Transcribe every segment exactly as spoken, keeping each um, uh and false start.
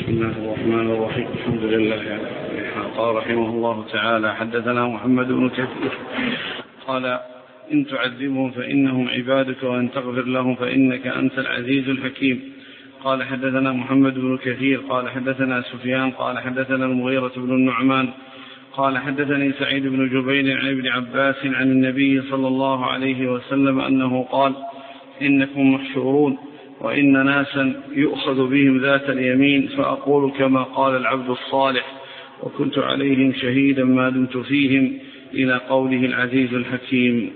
بسم الله الرحمن الرحيم. الحمد لله. قال رحمه الله تعالى: حدثنا محمد بن كثير قال: إن تعذبهم فإنهم عبادك وإن تغفر لهم فإنك أنت العزيز الحكيم. قال: حدثنا محمد بن كثير قال: حدثنا سفيان قال: حدثنا المغيرة بن النعمان قال: حدثني سعيد بن جبير عن ابن عباس عن النبي صلى الله عليه وسلم أنه قال: إنكم محشورون وإن ناسا يؤخذ بهم ذات اليمين فأقول كما قال العبد الصالح وكنت عليهم شهيدا ما دمت فيهم إلى قوله العزيز الحكيم.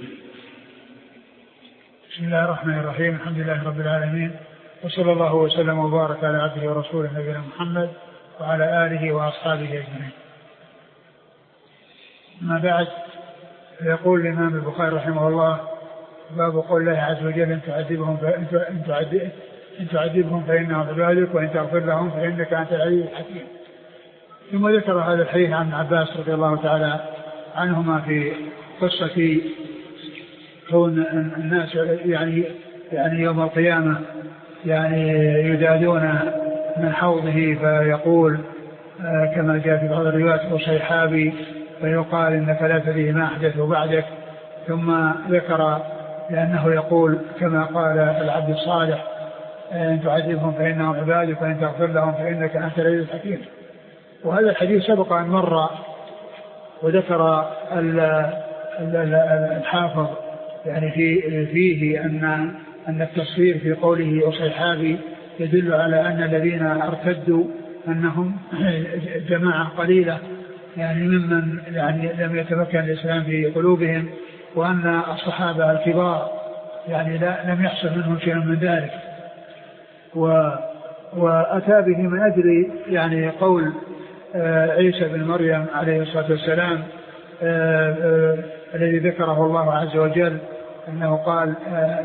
بسم الله الرحمن الرحيم. الحمد لله رب العالمين، وصلى الله وسلم وبارك على عبده ورسوله نبينا محمد وعلى آله وأصحابه أجمعين. ما بعد، يقول الإمام البخاري رحمه الله: باب قول الله عز وجل: إن تعذبهم إن تعذبهم فإنهم عبادك وإن تغفر لهم فإنك أنت العزيز الحكيم. ثم ذكر هذا الحديث عن عباس رضي الله تعالى عنهما في قصة كون الناس يعني يعني يوم القيامة يعني يدادون من حوضه فيقول كما جاء في بعض الروايات: وصيحابي، فيقال إنك لا تدري ما أحدثوا بعدك. ثم ذكر لأنه يقول كما قال العبد الصالح: إن تعذبهم فإنهم عبادك وإن تغفر لهم فإنك أنت العزيز الحكيم. وهذا الحديث سبق أن مر، وذكر الحافظ يعني في فيه أن أن التصوير في قوله وصيحابي يدل على أن الذين ارتدوا أنهم جماعة قليلة يعني ممن يعني لم يتمكن الإسلام في قلوبهم، وأن الصحابة الكبار يعني لا لم يحصل منهم شيء من ذلك. و وأتى به من أجل يعني قول عيسى بن مريم عليه الصلاة والسلام الذي ذكره الله عز وجل أنه قال: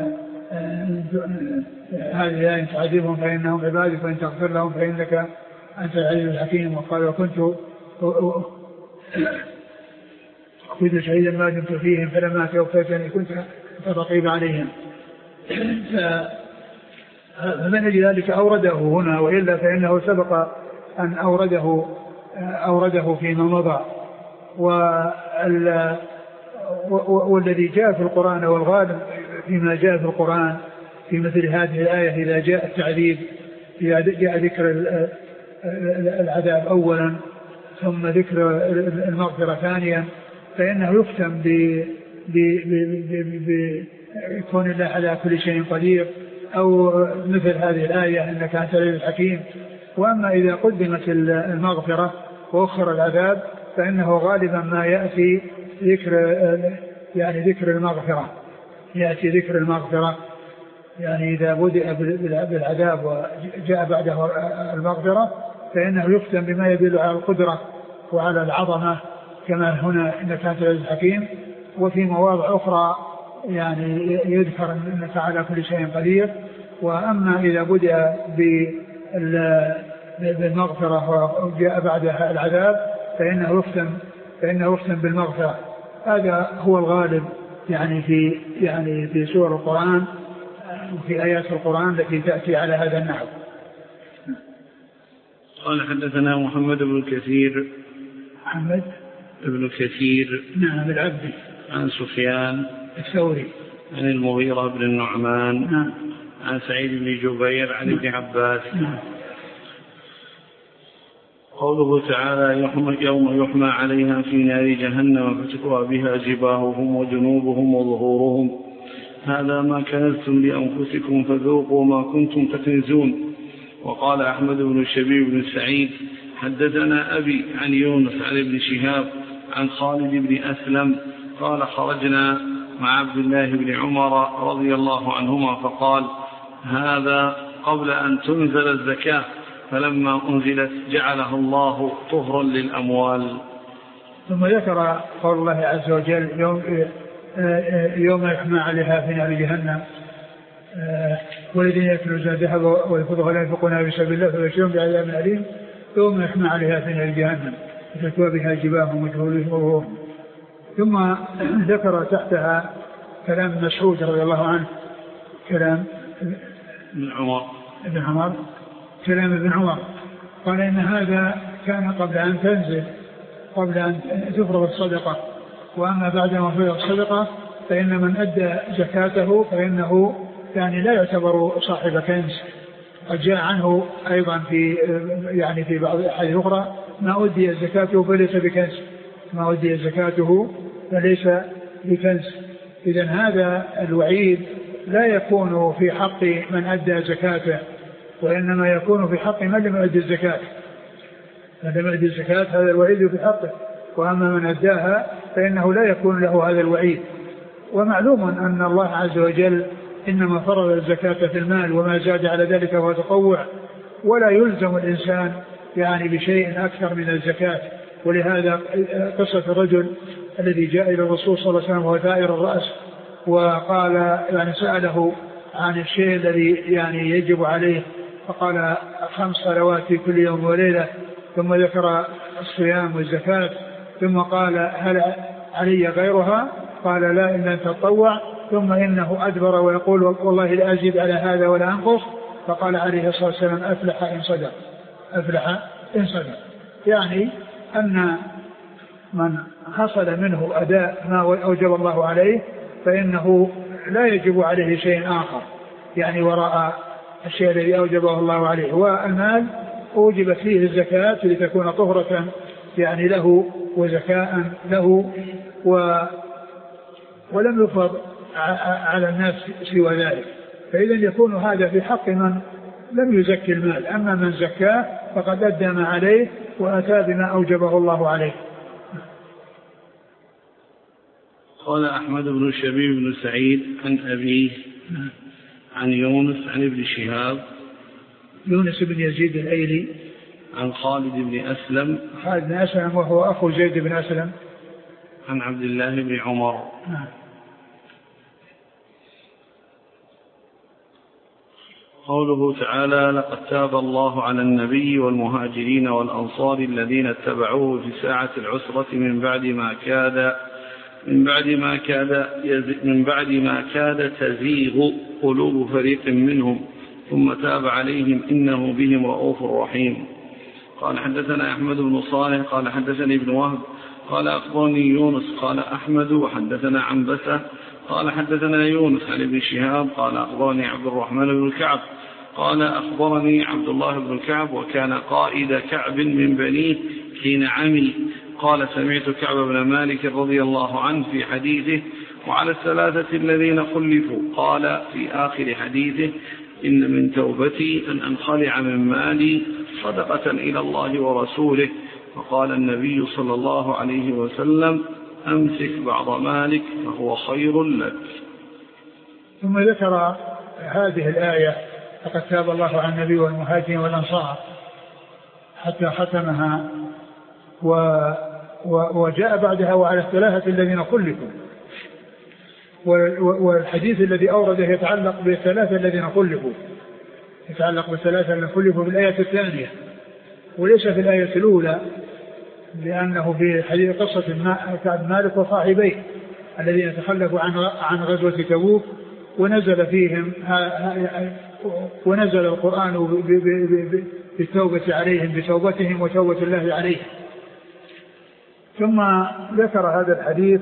هذه إن تعذبهم فإنهم عبادك وإن تغفر لهم فإنك أنت العزيز الحكيم. وقال: وكنت كنت شهيدا ما دمت فيهم فلما توفيتني كنت رقيب عليهم. فمن أجل ذلك أورده هنا، وإلا فإنه سبق أن أورده أورده فيما مضى. والذي جاء في القرآن والغالب فيما جاء في القرآن في مثل هذه الآية إذا جاء التعذيب، إذا جاء ذكر العذاب أولا ثم ذكر المغفرة ثانيا، فإنه يختم بكون الله على كل شيء قدير، أو مثل هذه الآية إنك أنت العزيز الحكيم. وأما إذا قدمت المغفرة وأخر العذاب فإنه غالبا ما يأتي ذكر يعني ذكر المغفرة يأتي ذكر المغفرة يعني إذا بدأ بالعذاب وجاء بعده المغفرة فإنه يختم بما يدل على القدرة وعلى العظمة كما هنا إنك أنت العزيز الحكيم. وفي مواضع أخرى يعني يذكر أنك على كل شيء قدير. وأما إذا بدأ بالمغفرة وجاء بعدها العذاب فإنه يختم فإنه يختم بالمغفرة. هذا هو الغالب يعني في يعني في سور القرآن وفي آيات القرآن التي تأتي على هذا النحو. قال: حدثنا محمد بن كثير محمد بن كثير نعم العبدي عن سفيان الثوري عن المغيرة بن النعمان نعم عن سعيد بن جبير عن ابن عباس. نعم. قوله تعالى: يوم يحمى عليها في نار جهنم فتكوى بها جباههم وجنوبهم وظهورهم هذا ما كنزتم لأنفسكم فذوقوا ما كنتم تكنزون. وقال أحمد بن الشبيب بن سعيد: حدثنا أبي عن يونس عن ابن شهاب عن خالد بن أسلم قال: خرجنا مع عبد الله بن عمر رضي الله عنهما فقال: هذا قبل أن تنزل الزكاة، فلما أنزلت جعلها الله طهرا للأموال. ثم ذكر قول الله عز وجل: يوم, يوم يحمى عليها في نار جهنم والذين يكنزون الذهب والفضة ولا ينفقونها في سبيل الله فبشرهم بعذاب أليم يوم يحمى عليها في نار جهنم فتكوى بها جباههم وجنوبهم. ثم ذكر تحتها كلام مسعود رضي الله عنه، كلام ابن عمر ابن عمر كلام ابن عمر قال إن هذا كان قبل أن تنزل قبل أن تفرض الصدقة، وأما بعد ما فرض الصدقة فإن من أدى زكاته فإنه يعني لا يعتبر صاحب كنز. قد جاء عنه أيضا في يعني في بعض الأحاديث الأخرى ما أدي زكاته فليس بكنز، ما أدي زكاته فليس بكنز. إذن هذا الوعيد لا يكون في حق من أدى زكاته، وإنما يكون في حق من لم يؤدي الزكاة. من لم يؤدي الزكاة هذا الوعيد في حقه، وأما من أداها فإنه لا يكون له هذا الوعيد. ومعلوم أن الله عز وجل إنما فرض الزكاة في المال، وما زاد على ذلك هو تطوع، ولا يلزم الإنسان يعني بشيء أكثر من الزكاة. ولهذا قصة الرجل الذي جاء إلى الرسول صلى الله عليه وسلم وهو ثائر الرأس، وقال يعني سأله عن الشيء الذي يعني يجب عليه، فقال خمس صلوات في كل يوم وليلة، ثم ذكر الصيام والزكاة، ثم قال هل علي غيرها؟ قال لا إلا أن تتطوع. ثم إنه أدبر ويقول والله لا أزيد على هذا ولا أنقص. فقال عليه الصلاة والسلام أفلح إن صدق، أفلح إن صدق. يعني أن من حصل منه أداء ما أوجب الله عليه فإنه لا يجب عليه شيء آخر يعني وراء الشيء الذي أوجبه الله عليه. والمال أوجبت فيه الزكاة لتكون طهرة يعني له وزكاء له، و ولم يفرض على الناس سوى ذلك. فإذا يكون هذا في حق من لم يزكي المال، أما من زكاه فقد أدى ما عليه وأتى بما أوجبه الله عليه. قال أحمد بن شبيب بن سعيد عن أبيه عن يونس عن ابن شهاب، يونس بن يزيد الأيلي، عن خالد بن أسلم، خالد بن أسلم وهو أخو زيد بن أسلم، عن عبد الله بن عمر. نعم. قوله تعالى لقد تاب الله على النبي والمهاجرين والأنصار الذين اتبعوه في ساعة العسرة من بعد ما كاد من بعد ما كاد من بعد ما كاد تزيغ قلوب فريق منهم ثم تاب عليهم إنه بهم رؤوف رحيم. قال حدثنا أحمد بن صالح قال حدثني ابن وهب قال أخبرني يونس قال أحمد وحدثنا عنبسة قال حدثنا يونس عن ابن شهاب قال أخبرني عبد الرحمن بن كعب قال أخبرني عبد الله بن كعب وكان قائد كعب من بنيه حين عمي قال سمعت كعب بن مالك رضي الله عنه في حديثه وعلى الثلاثة الذين خلفوا قال في آخر حديثه إن من توبتي أن أنخلع من مالي صدقة إلى الله ورسوله. فقال النبي صلى الله عليه وسلم أمسك بعض مالك فهو خير لك. ثم ذكر هذه الآية لقد تاب الله على النبي والمهاجرين والأنصار حتى ختمها، و وجاء بعدها وعلى الثلاثة الذين خلفوا، والحديث الذي أورده يتعلق بالثلاثة الذين خلفوا يتعلق بالثلاثة الذين خلفوا في الآية الثانية وليس في الآية الأولى، لأنه في حديث قصة كعب مالك وصاحبيه الذين تخلفوا عن عن غزوة تبوك ونزل فيهم ونزل القرآن بالتوبة عليهم بتوبتهم وتوبة الله عليهم. ثم ذكر هذا الحديث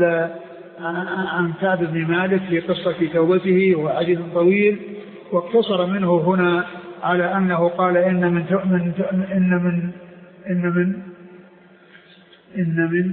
عن كعب بن مالك في قصة توبته وحديث طويل، واقتصر منه هنا على أنه قال إن من إن من إن من إن من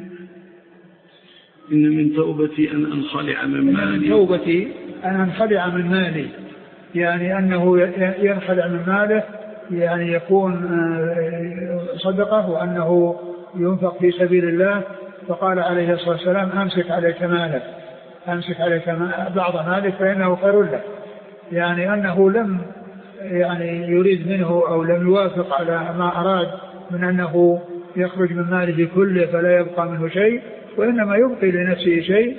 إن من توبتي أن أنخلع من مالي من توبتي أن أنخلع من مالي، يعني أنه ينخلع من ماله يعني يكون صدقة وأنه ينفق في سبيل الله. فقال عليه الصلاة والسلام أمسك عليك مالك أمسك عليك بعض مالك فإنه خير لك، يعني أنه لم يعني يريد منه أو لم يوافق على ما أراد من أنه يخرج من ماله كله فلا يبقى منه شيء، وإنما يبقي لنفسه شيء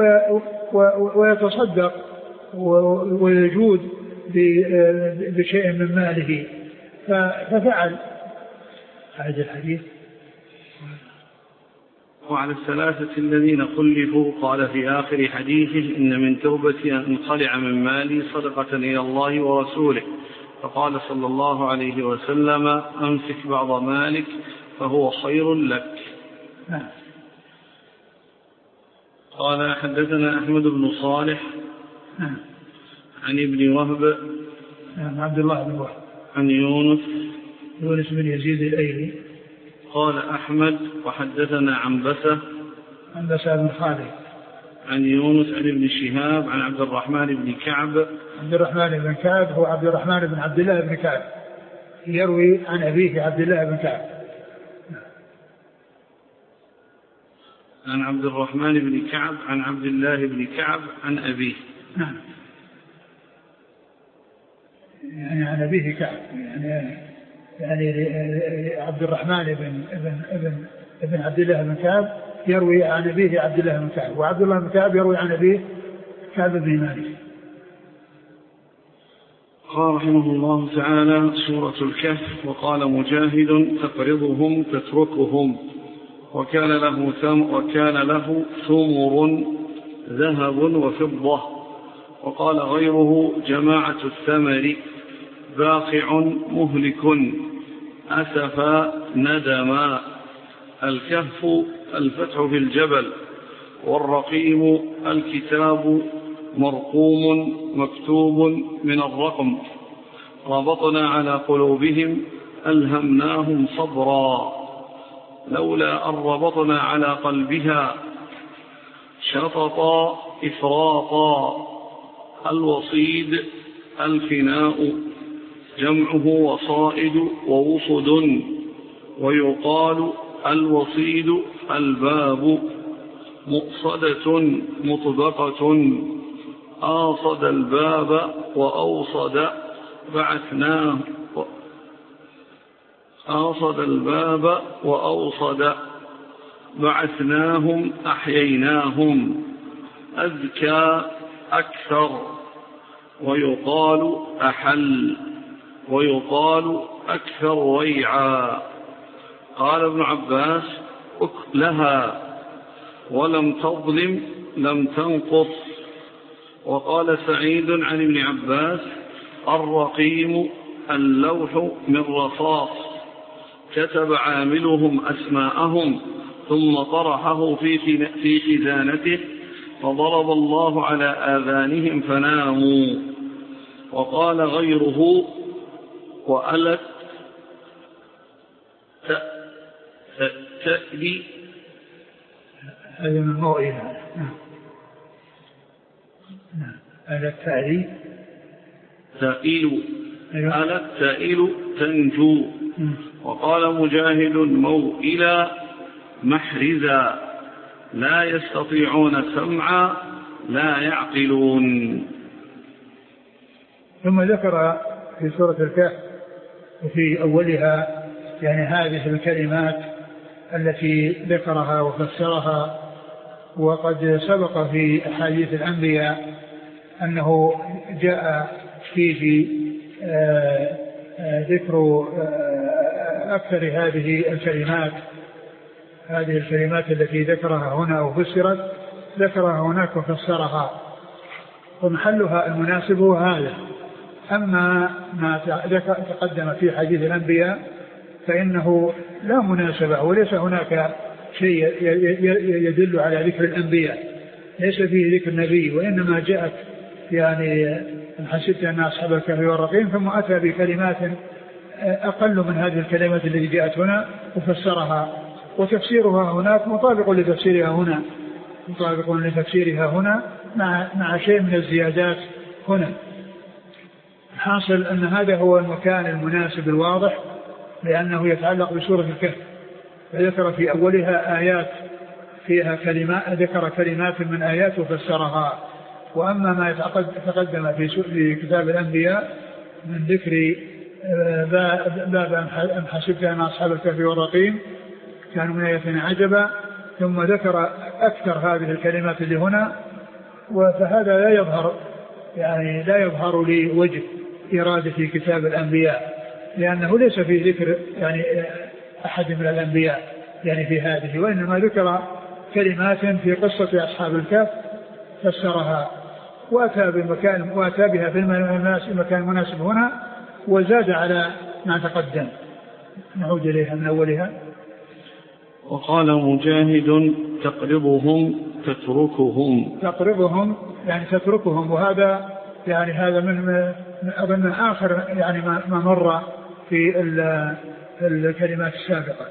ويتصدق ويجود بشيء من ماله، ففعل هذا الحديث. وعلى الثلاثة الذين خلفوا قال في آخر حديثه إن من توبتي أن أنخلع من مالي صدقة إلى الله ورسوله. فقال صلى الله عليه وسلم أمسك بعض مالك فهو خير لك. قال حدثنا أحمد بن صالح عن ابن وهب عبد الله بن وهب عن يونس يونس بن يزيد الأيلي. قال أحمد وحدثنا عنبسة عنبسة بن خالد عن يونس عن ابن شهاب عن عبد الرحمن بن كعب. عبد الرحمن بن كعب هو عبد الرحمن بن عبد الله بن كعب يروي عن أبيه عبد الله بن كعب. عن عبد الرحمن بن كعب عن عبد الله بن كعب عن أبيه. نعم يعني عن أبيه كعب يعني يعني عبد الرحمن بن ابن ابن ابن عبد الله بن كعب يروي عن أبيه عبد الله بن كعب وعبد الله بن كعب يروي عن أبيه كعب بن مالك. قال رحمه الله تعالى سورة الكهف. وقال مجاهد تقرضهم تتركهم وكان له ثم وكان له ثمر ذهب وفضة. وقال غيره جماعة الثمر باقع مهلك أسفا ندما. الكهف الفتح في الجبل والرقيم الكتاب مرقوم مكتوب من الرقم. ربطنا على قلوبهم ألهمناهم صبرا لولا أن ربطنا على قلبها شططا إفراطا. الوصيد الفناء جمعه وصائد ووصد. ويقال الوصيد الباب. مؤصدة مطبقة آصد الباب وأوصد بعثناه آصد الباب وأوصد بعثناهم أحييناهم. أذكى أكثر. ويقال أحل. ويقال أكثر ويعا. قال ابن عباس أكلها ولم تظلم لم تنقص. وقال سعيد عن ابن عباس الرقيم اللوح من رصاص كتب عاملهم أسماءهم ثم طرحه في خزانته فضرب الله على آذانهم فناموا. وقال غيره وألت تألي هذا من موئلة. ألت تألي تأيل ألت تأيل تنجو. وقال مجاهد موئلا محرزا لا يستطيعون سمعا لا يعقلون. ثم ذكر في سورة الكهف وفي أولها يعني هذه الكلمات التي ذكرها وفسرها. وقد سبق في أحاديث الأنبياء أنه جاء فيه ذكر أكثر هذه الكلمات هذه الكلمات التي ذكرها هنا وفسرت ذكرها هناك وفسرها ومحلها المناسب هو هذا. أما ما تقدم في حديث الأنبياء فإنه لا مناسبة وليس هناك شيء يدل على ذكر الأنبياء ليس فيه ذكر النبي وإنما جاءت يعني أن حسبت أن أصحاب الكهف والرقيم ثم أتى بكلمات أقل من هذه الكلمات التي جاءت هنا وفسرها وتفسيرها هناك مطابق لتفسيرها هنا مطابق لتفسيرها هنا مع مع شيء من الزيادات هنا. حاصل أن هذا هو المكان المناسب الواضح لأنه يتعلق بسورة الكهف. فذكر في أولها آيات فيها كلمات ذكر كلمات من آيات وفسرها. وأما ما يتقدم في كتاب الأنبياء من ذكر باب أم حسبت أن أصحاب الكهف والرقيم كانوا من آياتنا عجبا ثم ذكر أكثر هذه الكلمات اللي هنا. فهذا لا يظهر يعني لا يظهر لي وجه إرادة في كتاب الأنبياء لأنه ليس في ذكر يعني أحد من الأنبياء يعني في هذه وإنما ذكر كلمات في قصة أصحاب الكهف فسرها وأتى بمكان وأتى بها في المكان المناسب هنا وزاد على ما تقدم. نعود إليها من أولها. وقال مجاهد تقربهم تتركهم تقربهم يعني تتركهم، وهذا يعني هذا من أظن آخر يعني ما مر في الكلمات السابقة.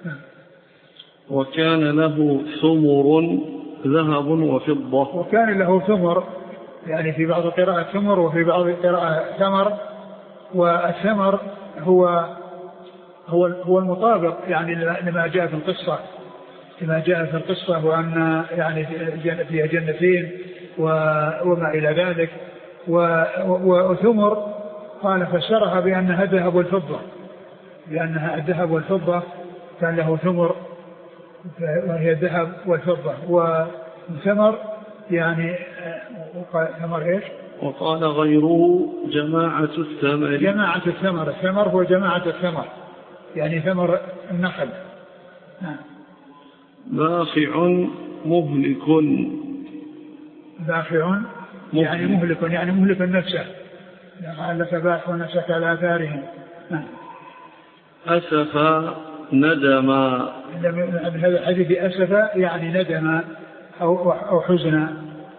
وكان له ثمر ذهب وفضة. وكان له ثمر يعني في بعض القراءات ثمر وفي بعض القراءات ثمر، والثمر هو هو هو المطابق يعني لما جاء في القصة لما جاء في القصة وأن يعني فيها جنتين وما إلى ذلك. وثمر قال فسرها بأنها الذهب والفضة، لأنها الذهب والفضة كان له ثمر وهي الذهب والفضة. وثمر يعني ثمر إيش؟ وقال غيره جماعة الثمر. جماعة الثمر، الثمر هو جماعة الثمر يعني ثمر النخل. باخع مهلك. باخع يعني مهلك يعني مهلك نفسه، لعلك باخع نفسك على آثارهم. أسف ندما. هذا الحديث أسف يعني ندما أو أو حزنا.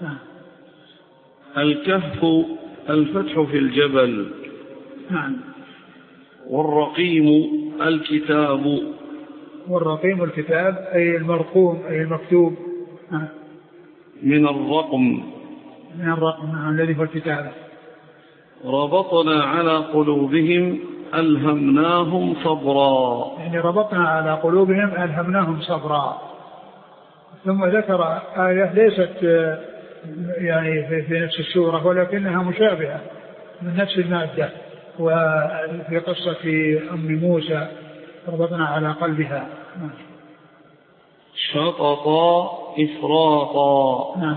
الكهف الفتح في الجبل. نعم. والرقيم الكتاب. والرقيم الكتاب أي المرقوم أي المكتوب. من الرقم. من الرقم الذي هو الكتابة. ربطنا على قلوبهم ألهمناهم صبرا. يعني ربطنا على قلوبهم ألهمناهم صبرا. ثم ذكر آية ليست يعني في نفس السورة ولكنها مشابهة من نفس المادة، وفي قصة أم موسى ربطنا على قلبها. شططا إفراطا. نعم.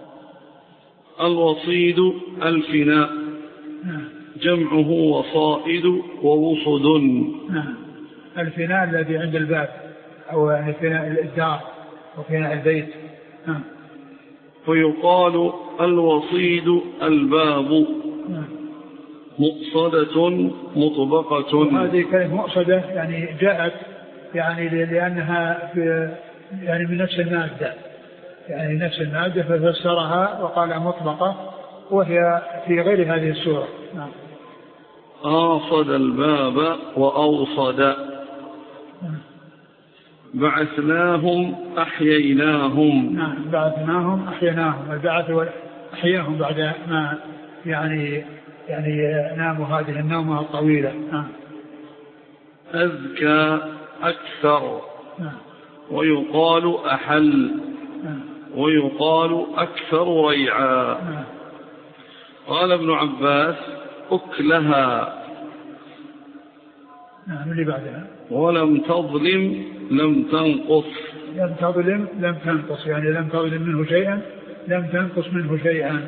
الوصيد الفناء. نعم. جمعه وصائد ووصد. نعم. الفناء الذي عند الباب أو يعني فناء الدار وفناء البيت. نعم. ويقال الوصيد الباب. نعم. مؤصدة مطبقة. وهذه كلمة مؤصدة يعني جاءت يعني لأنها في يعني من نفس المادة يعني نفس المادة ففسرها وقال مطبقة، وهي في غير هذه السورة. نعم. آصد الباب وأوصد. نعم. بعثناهم أحييناهم. نعم. بعثناهم أحييناهم. البعث أحياهم بعد ما يعني يعني ناموا هذه النومة الطويلة. نعم. أذكى أكثر. نعم. ويقال أحل. نعم. ويقال أكثر ريعا. نعم. قال ابن عباس أكلها. نعم. اللي بعدها ولم تظلم لم تنقص. لم تظلم لم تنقص يعني لم تظلم منه شيئا لم تنقص منه شيئا.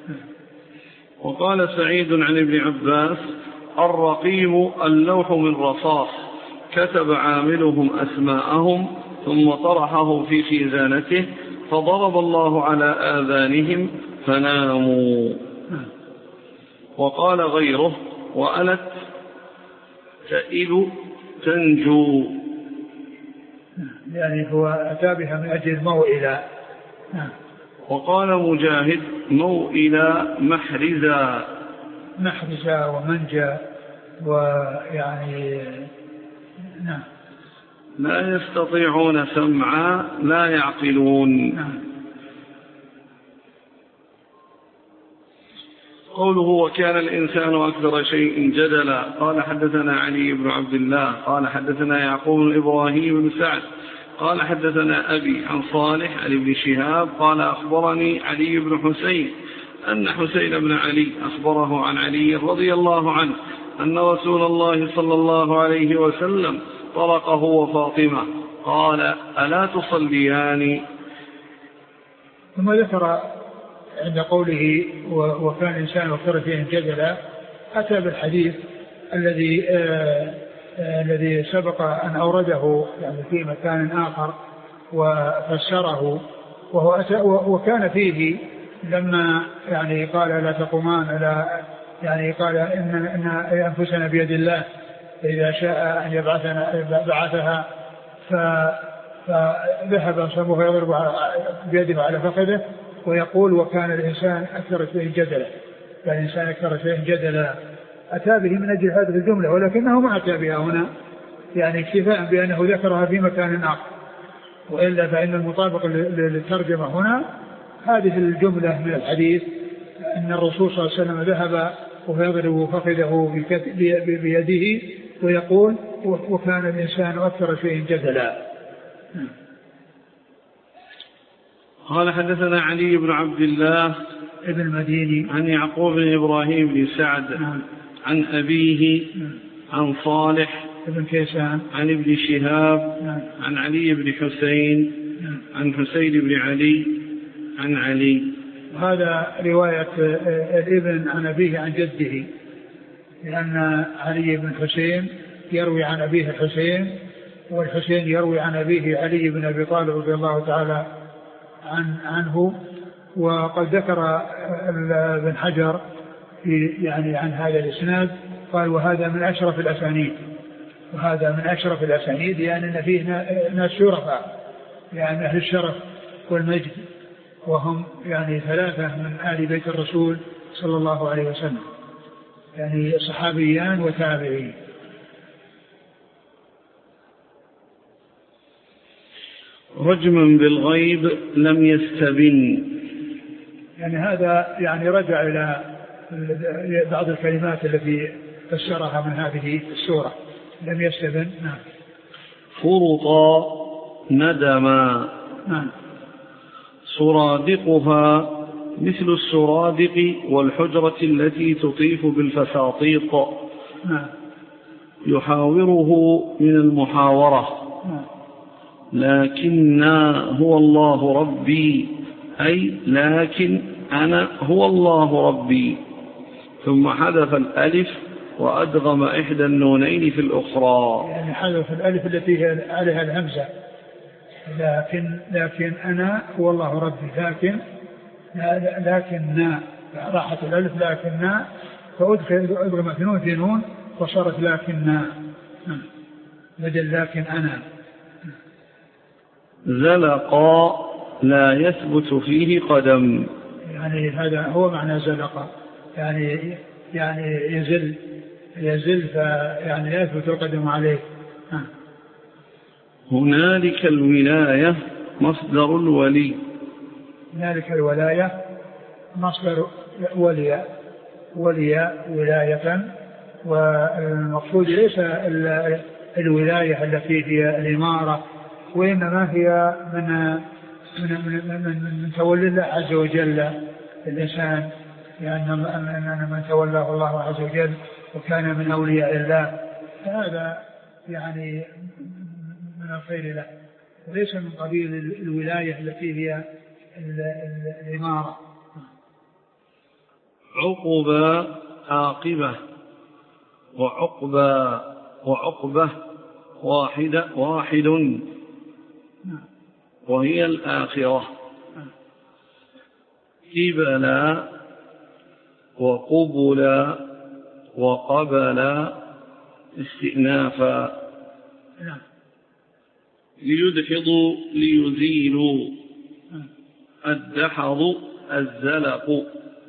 وقال سعيد عن ابن عباس الرقيم اللوح من رصاص كتب عاملهم أسماءهم ثم طرحه في خزانته فضرب الله على آذانهم فناموا. وقال غيره وألت تئل تنجو يعني هو أتى بها من أجل الموئلة. وقال مجاهد موئلة محرزا. محرزا ومنجا ويعني نعم. لا يستطيعون سمعا لا يعقلون. نعم. قوله وكان الإنسان أكثر شيء جدلا. قال حدثنا علي بن عبد الله قال حدثنا يعقوب بن إبراهيم بن سعد قال حدثنا أبي عن صالح عن ابن شهاب قال أخبرني علي بن حسين أن حسين بن علي أخبره عن علي رضي الله عنه أن رسول الله صلى الله عليه وسلم طرقه وفاطمة قال ألا تصليان. ثم ذكر عند قوله وكان الإنسان أكثر شيء جدلا أتى بالحديث الذي آه آه الذي سبق أن أورده يعني في مكان آخر وفسره، وهو أتى وكان فيه لما يعني قال لا تقومان لا يعني قال إن, إن أنفسنا بيد الله فإذا شاء أن يبعثنا بعثها. فذهب صبوه يضرب بيده على فخذه ويقول وكان الإنسان أكثر شيء جدلا، كان الإنسان أكثر شيء جدلا. أتى به من أجل هذه الجملة ولكنه ما أتى بها هنا يعني اكتفاء بأنه ذكرها في مكان آخر، وإلا فإن المطابق للترجمة هنا هذه الجملة من الحديث أن الرسول صلى الله عليه وسلم ذهب ويضرب فخذه بيده ويقول وكان الإنسان أكثر شيء جدلا. قال حدثنا علي بن عبد الله ابن المديني عن يعقوب بن إبراهيم بن سعد عن أبيه عن صالح ابن كيسان عن ابن شهاب عن علي بن حسين عن حسين بن علي عن علي. هذا رواية الابن عن أبيه عن جده، لأن علي بن حسين يروي عن أبيه الحسين، والحسين يروي عن أبيه علي بن أبي طالب رضي الله تعالى عن عنه. وقد ذكر ابن حجر في يعني عن هذا الإسناد قال وهذا من أشرف الأسانيد، وهذا من أشرف الأسانيد يعني أن فيه ناس شرفاء يعني أهل الشرف والمجد، وهم يعني ثلاثة من آل بيت الرسول صلى الله عليه وسلم، يعني صحابيان وتابعين. رجما بالغيب لم يستبن، يعني هذا يعني رجع إلى بعض الكلمات التي فسرها من هذه السورة. لم يستبن نعم. فرطا ندما نعم. سرادقها مثل السرادق والحجرة التي تطيف بالفساطيط. نعم. يحاوره من المحاورة. نعم. لكن هو الله ربي، أي لكن أنا هو الله ربي، ثم حذف الألف وأدغم إحدى النونين في الأخرى. يعني حذف الألف التي هي عليها الهمزة، لكن لكن أنا هو الله ربي، لكن لكن راحت الألف لكن فأدخل أدغمت نون في نون وصارت لكن بدل لكن أنا. زلقا لا يثبت فيه قدم، يعني هذا هو معنى زلقا، يعني يعني يزل يزل فيعني لا يثبت القدم عليه. ها. هنالك الولاية مصدر الولي. هنالك الولاية مصدر ولي ولي ولاية، والمقصود ليس الولاية التي هي الإمارة، وإنما هي من من من من, من تولي الله عز وجل الإنسان، لأن يعني من تولاه الله عز وجل وكان من أولياء الله فهذا يعني من الخير له، وليس من قبيل الولاية التي هي الإمارة. عقبة عاقبة وعقبة وعقبة واحدة واحد وهي الآخرة. قبلا وقبلا وقبلا استئنافا. ليدحضوا ليزيلوا. الدحض الزلق.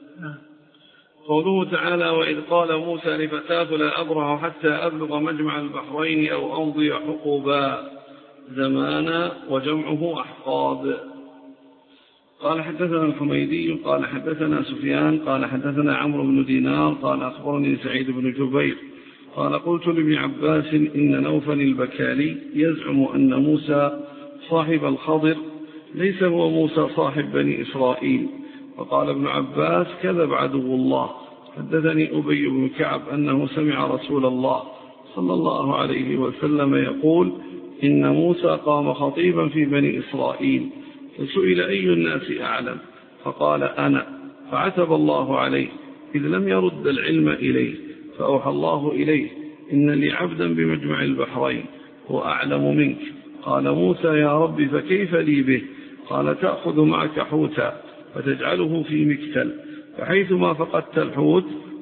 قوله تعالى وإذ قال موسى لفتاه لا أبرح حتى أبلغ مجمع البحرين أو أمضي حقوبا زمانا وجمعه أحقاب. قال حدثنا الحميدي قال حدثنا سفيان قال حدثنا عمرو بن دينار قال أخبرني سعيد بن جبير قال قلت لابن عباس إن نوفل البكالي يزعم أن موسى صاحب الخضر ليس هو موسى صاحب بني إسرائيل. فقال ابن عباس كذب عدو الله. حدثني أبي بن كعب أنه سمع رسول الله صلى الله عليه وسلم يقول إن موسى قام خطيبا في بني إسرائيل فسئل أي الناس أعلم فقال أنا، فعتب الله عليه إذ لم يرد العلم إليه، فأوحى الله إليه إن لي عبدا بمجمع البحرين هو أعلم منك. قال موسى يا رب فكيف لي به؟ قال تأخذ معك حوتا فتجعله في مكتل، فحيثما فقدت الحوت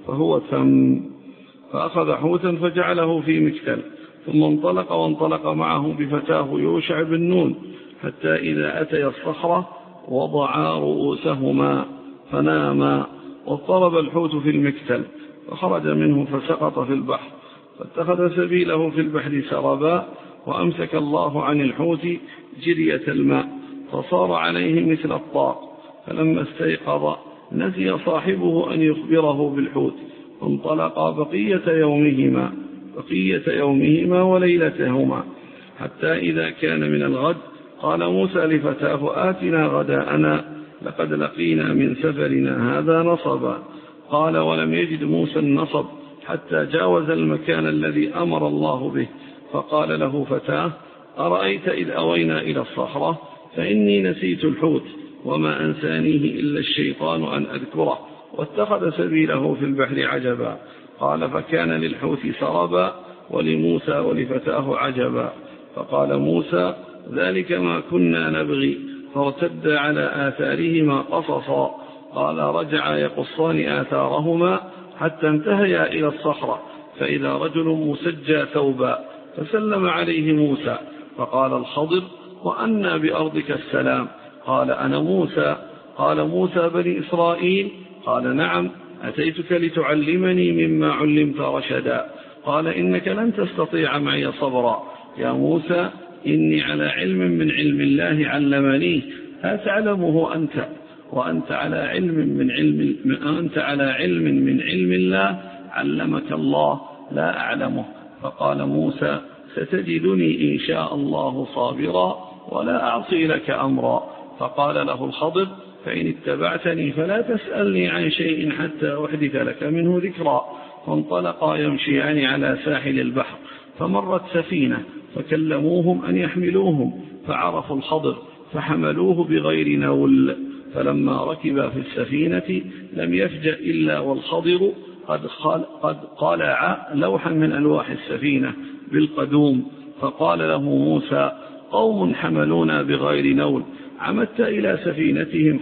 فهو تم، فأخذ حوتا فجعله في مكتل، ثم انطلق وانطلق معه بفتاه يوشع بن نون حتى إذا أتي الصخرة وضعا رؤوسهما فناما، واضطرب الحوت في المكتل فخرج منه فسقط في البحر، فاتخذ سبيله في البحر سربا، وأمسك الله عن الحوت جرية الماء فصار عليه مثل الطاق، فلما استيقظ نسي صاحبه أن يخبره بالحوت، فانطلقا بقية يومهما بقية يومهما وليلتهما، حتى إذا كان من الغد قال موسى لفتاه آتنا غداءنا لقد لقينا من سفرنا هذا نصبا. قال ولم يجد موسى النصب حتى جاوز المكان الذي أمر الله به، فقال له فتاه أرأيت إذ أوينا إلى الصخرة فإني نسيت الحوت وما أنسانيه إلا الشيطان أن أذكره، واتخذ سبيله في البحر عجبا. قال فكان للحوت سربا ولموسى ولفتاه عجبا، فقال موسى ذلك ما كنا نبغي، فارتد على آثارهما قصصا. قال رجع يقصان آثارهما حتى انتهيا إلى الصخرة، فإذا رجل مسجى ثوبا، فسلم عليه موسى، فقال الخضر وأنى بأرضك السلام؟ قال أنا موسى. قال موسى بني إسرائيل؟ قال نعم، أتيتك لتعلمني مما علمت رشدا. قال إنك لن تستطيع معي صبرا يا موسى، إني على علم من علم الله علمني لا تعلمه أنت، وأنت على علم من علم أنت على علم من علم الله علمك الله لا أعلمه. فقال موسى ستجدني إن شاء الله صابرا ولا أعصي لك أمرا. فقال له الخضر فإن اتبعتني فلا تسألني عن شيء حتى أحدث لك منه ذكرا. فانطلقا يمشيان على ساحل البحر، فمرت سفينة فكلموهم أن يحملوهم، فعرفوا الخضر فحملوه بغير نول. فلما ركب في السفينة لم يفجأ إلا والخضر قد, قد قلع لوحا من ألواح السفينة بالقدوم. فقال له موسى قوم حملونا بغير نول، عمدت إلى سفينتهم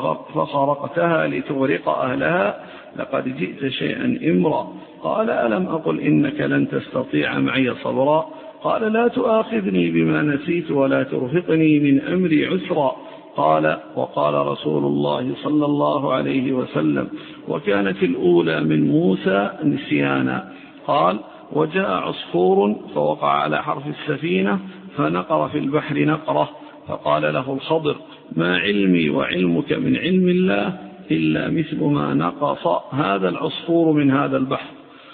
فخرقتها لتغرق أهلها، لقد جئت شيئا إمرا. قال ألم أقل إنك لن تستطيع معي صبرا؟ قال لا تؤاخذني بما نسيت ولا ترهقني من أمري عسرا. قال وقال رسول الله صلى الله عليه وسلم وكانت الأولى من موسى نسيانا. قال وجاء عصفور فوقع على حرف السفينة فنقر في البحر نقرة، فقال له الخضر ما علمي وعلمك من علم الله إلا مثل ما نقص هذا العصفور من هذا البحر.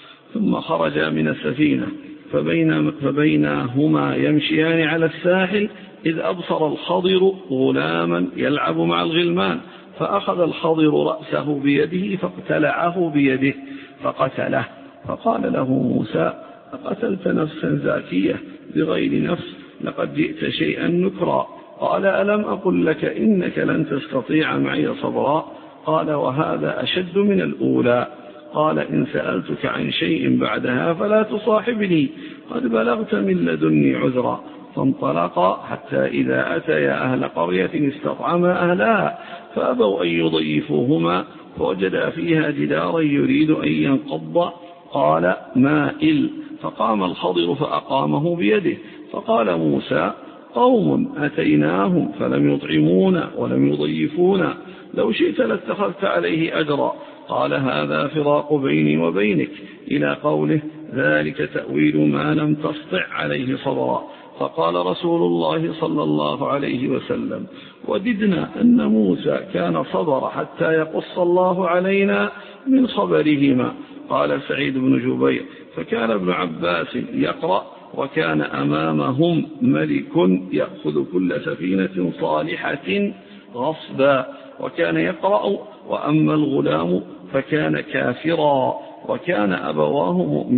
ثم خرج من السفينة فبين فبينهما يمشيان على الساحل إذ أبصر الخضر غلاما يلعب مع الغلمان، فأخذ الخضر رأسه بيده فاقتلعه بيده فقتله. فقال له موسى أقتلت نفسا زاكية بغير نفس؟ لقد جئت شيئا نكرا. قال ألم أقل لك إنك لن تستطيع معي صبرا؟ قال وهذا أشد من الأولى. قال إن سألتك عن شيء بعدها فلا تصاحبني، قد بلغت من لدني عذرا. فانطلقا حتى إذا أتيا أهل قرية استطعما أهلها فأبوا أن يضيفوهما، فوجدا فيها جدارا يريد أن ينقض، قال مائل، فقام الخضر فأقامه بيده. فقال موسى قوم أتيناهم فلم يطعمونا ولم يضيفونا، لو شئت لاتخذت عليه أجرا. قال هذا فراق بيني وبينك، إلى قوله ذلك تأويل ما لم تسطع عليه صبرا. فقال رسول الله صلى الله عليه وسلم وددنا أن موسى كان صبر حتى يقص الله علينا من خبرهما. قال سعيد بن جبير فكان ابن عباس يقرأ وكان أمامهم ملك يأخذ كل سفينة صالحة غصبا، وكان يقرأ وأما الغلام فكان كافرا وكان أبواه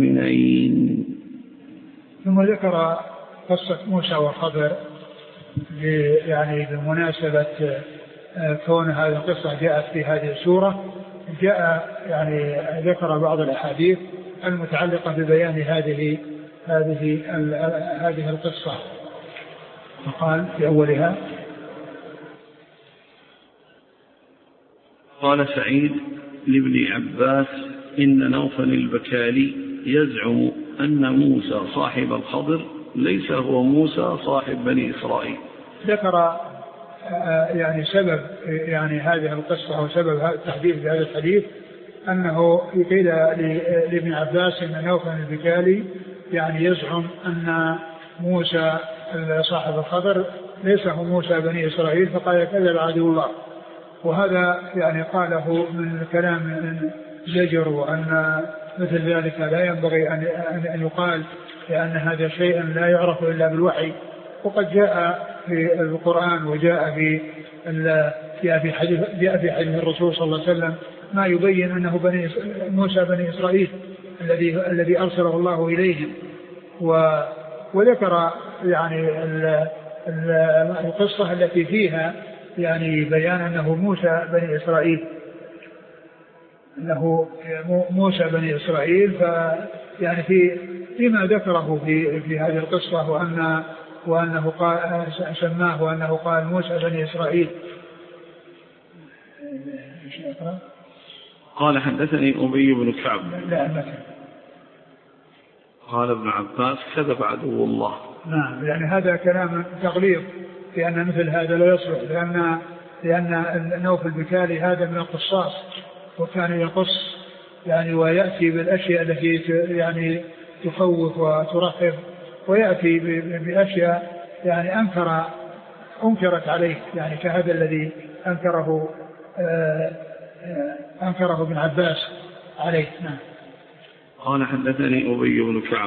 مؤمنين. ثم ذكر قصة موسى والخضر يعني بمناسبة كون هذه القصة جاءت في هذه السورة. جاء يعني ذكر بعض الأحاديث المتعلقة ببيان هذه هذه هذه القصة، فقال في أولها قال سعيد لابن عباس إن نوفل البكالي يزعم أن موسى صاحب الخضر ليس هو موسى صاحب بني إسرائيل. ذكر يعني سبب يعني هذه القصة أو سبب التحديث بهذا الحديث أنه قيل لابن عباس أن نوفل البكالي يعني يزعم أن موسى صاحب الخضر ليس هو موسى بني إسرائيل، فقال كذب عدو الله. وهذا يعني قاله من كلام زجر، وأن مثل ذلك لا ينبغي أن يقال، لأن هذا شيء لا يعرف إلا بالوحي. وقد جاء في القرآن وجاء في جاء في حديث جاء في حديث الرسول صلى الله عليه وسلم ما يبين أنه بني موسى بني إسرائيل الذي الذي أرسله الله إليهم. وذكر يعني القصة التي فيها يعني بيان أنه موسى بني إسرائيل أنه موسى بني إسرائيل ف يعني في فيما ذكره في في هذه القصة وأن وأنه قال سماه وأنه قال موسى بني إسرائيل. قال حدثني أبي بن كعب لا مثل قال ابن عباس كذب عدو الله. نعم، يعني هذا كلام تغليظ، لأن مثل هذا لا يصلح، لأن لأن نوفل البكالي هذا من القصاص، وكان يقص يعني ويأتي بالأشياء التي يعني تخوف وترهب، ويأتي بأشياء يعني أنكر أنكرت عليه، يعني كهذا الذي أنكره أنكره ابن عباس عليه. نعم. قال حدثني أبي بن كعب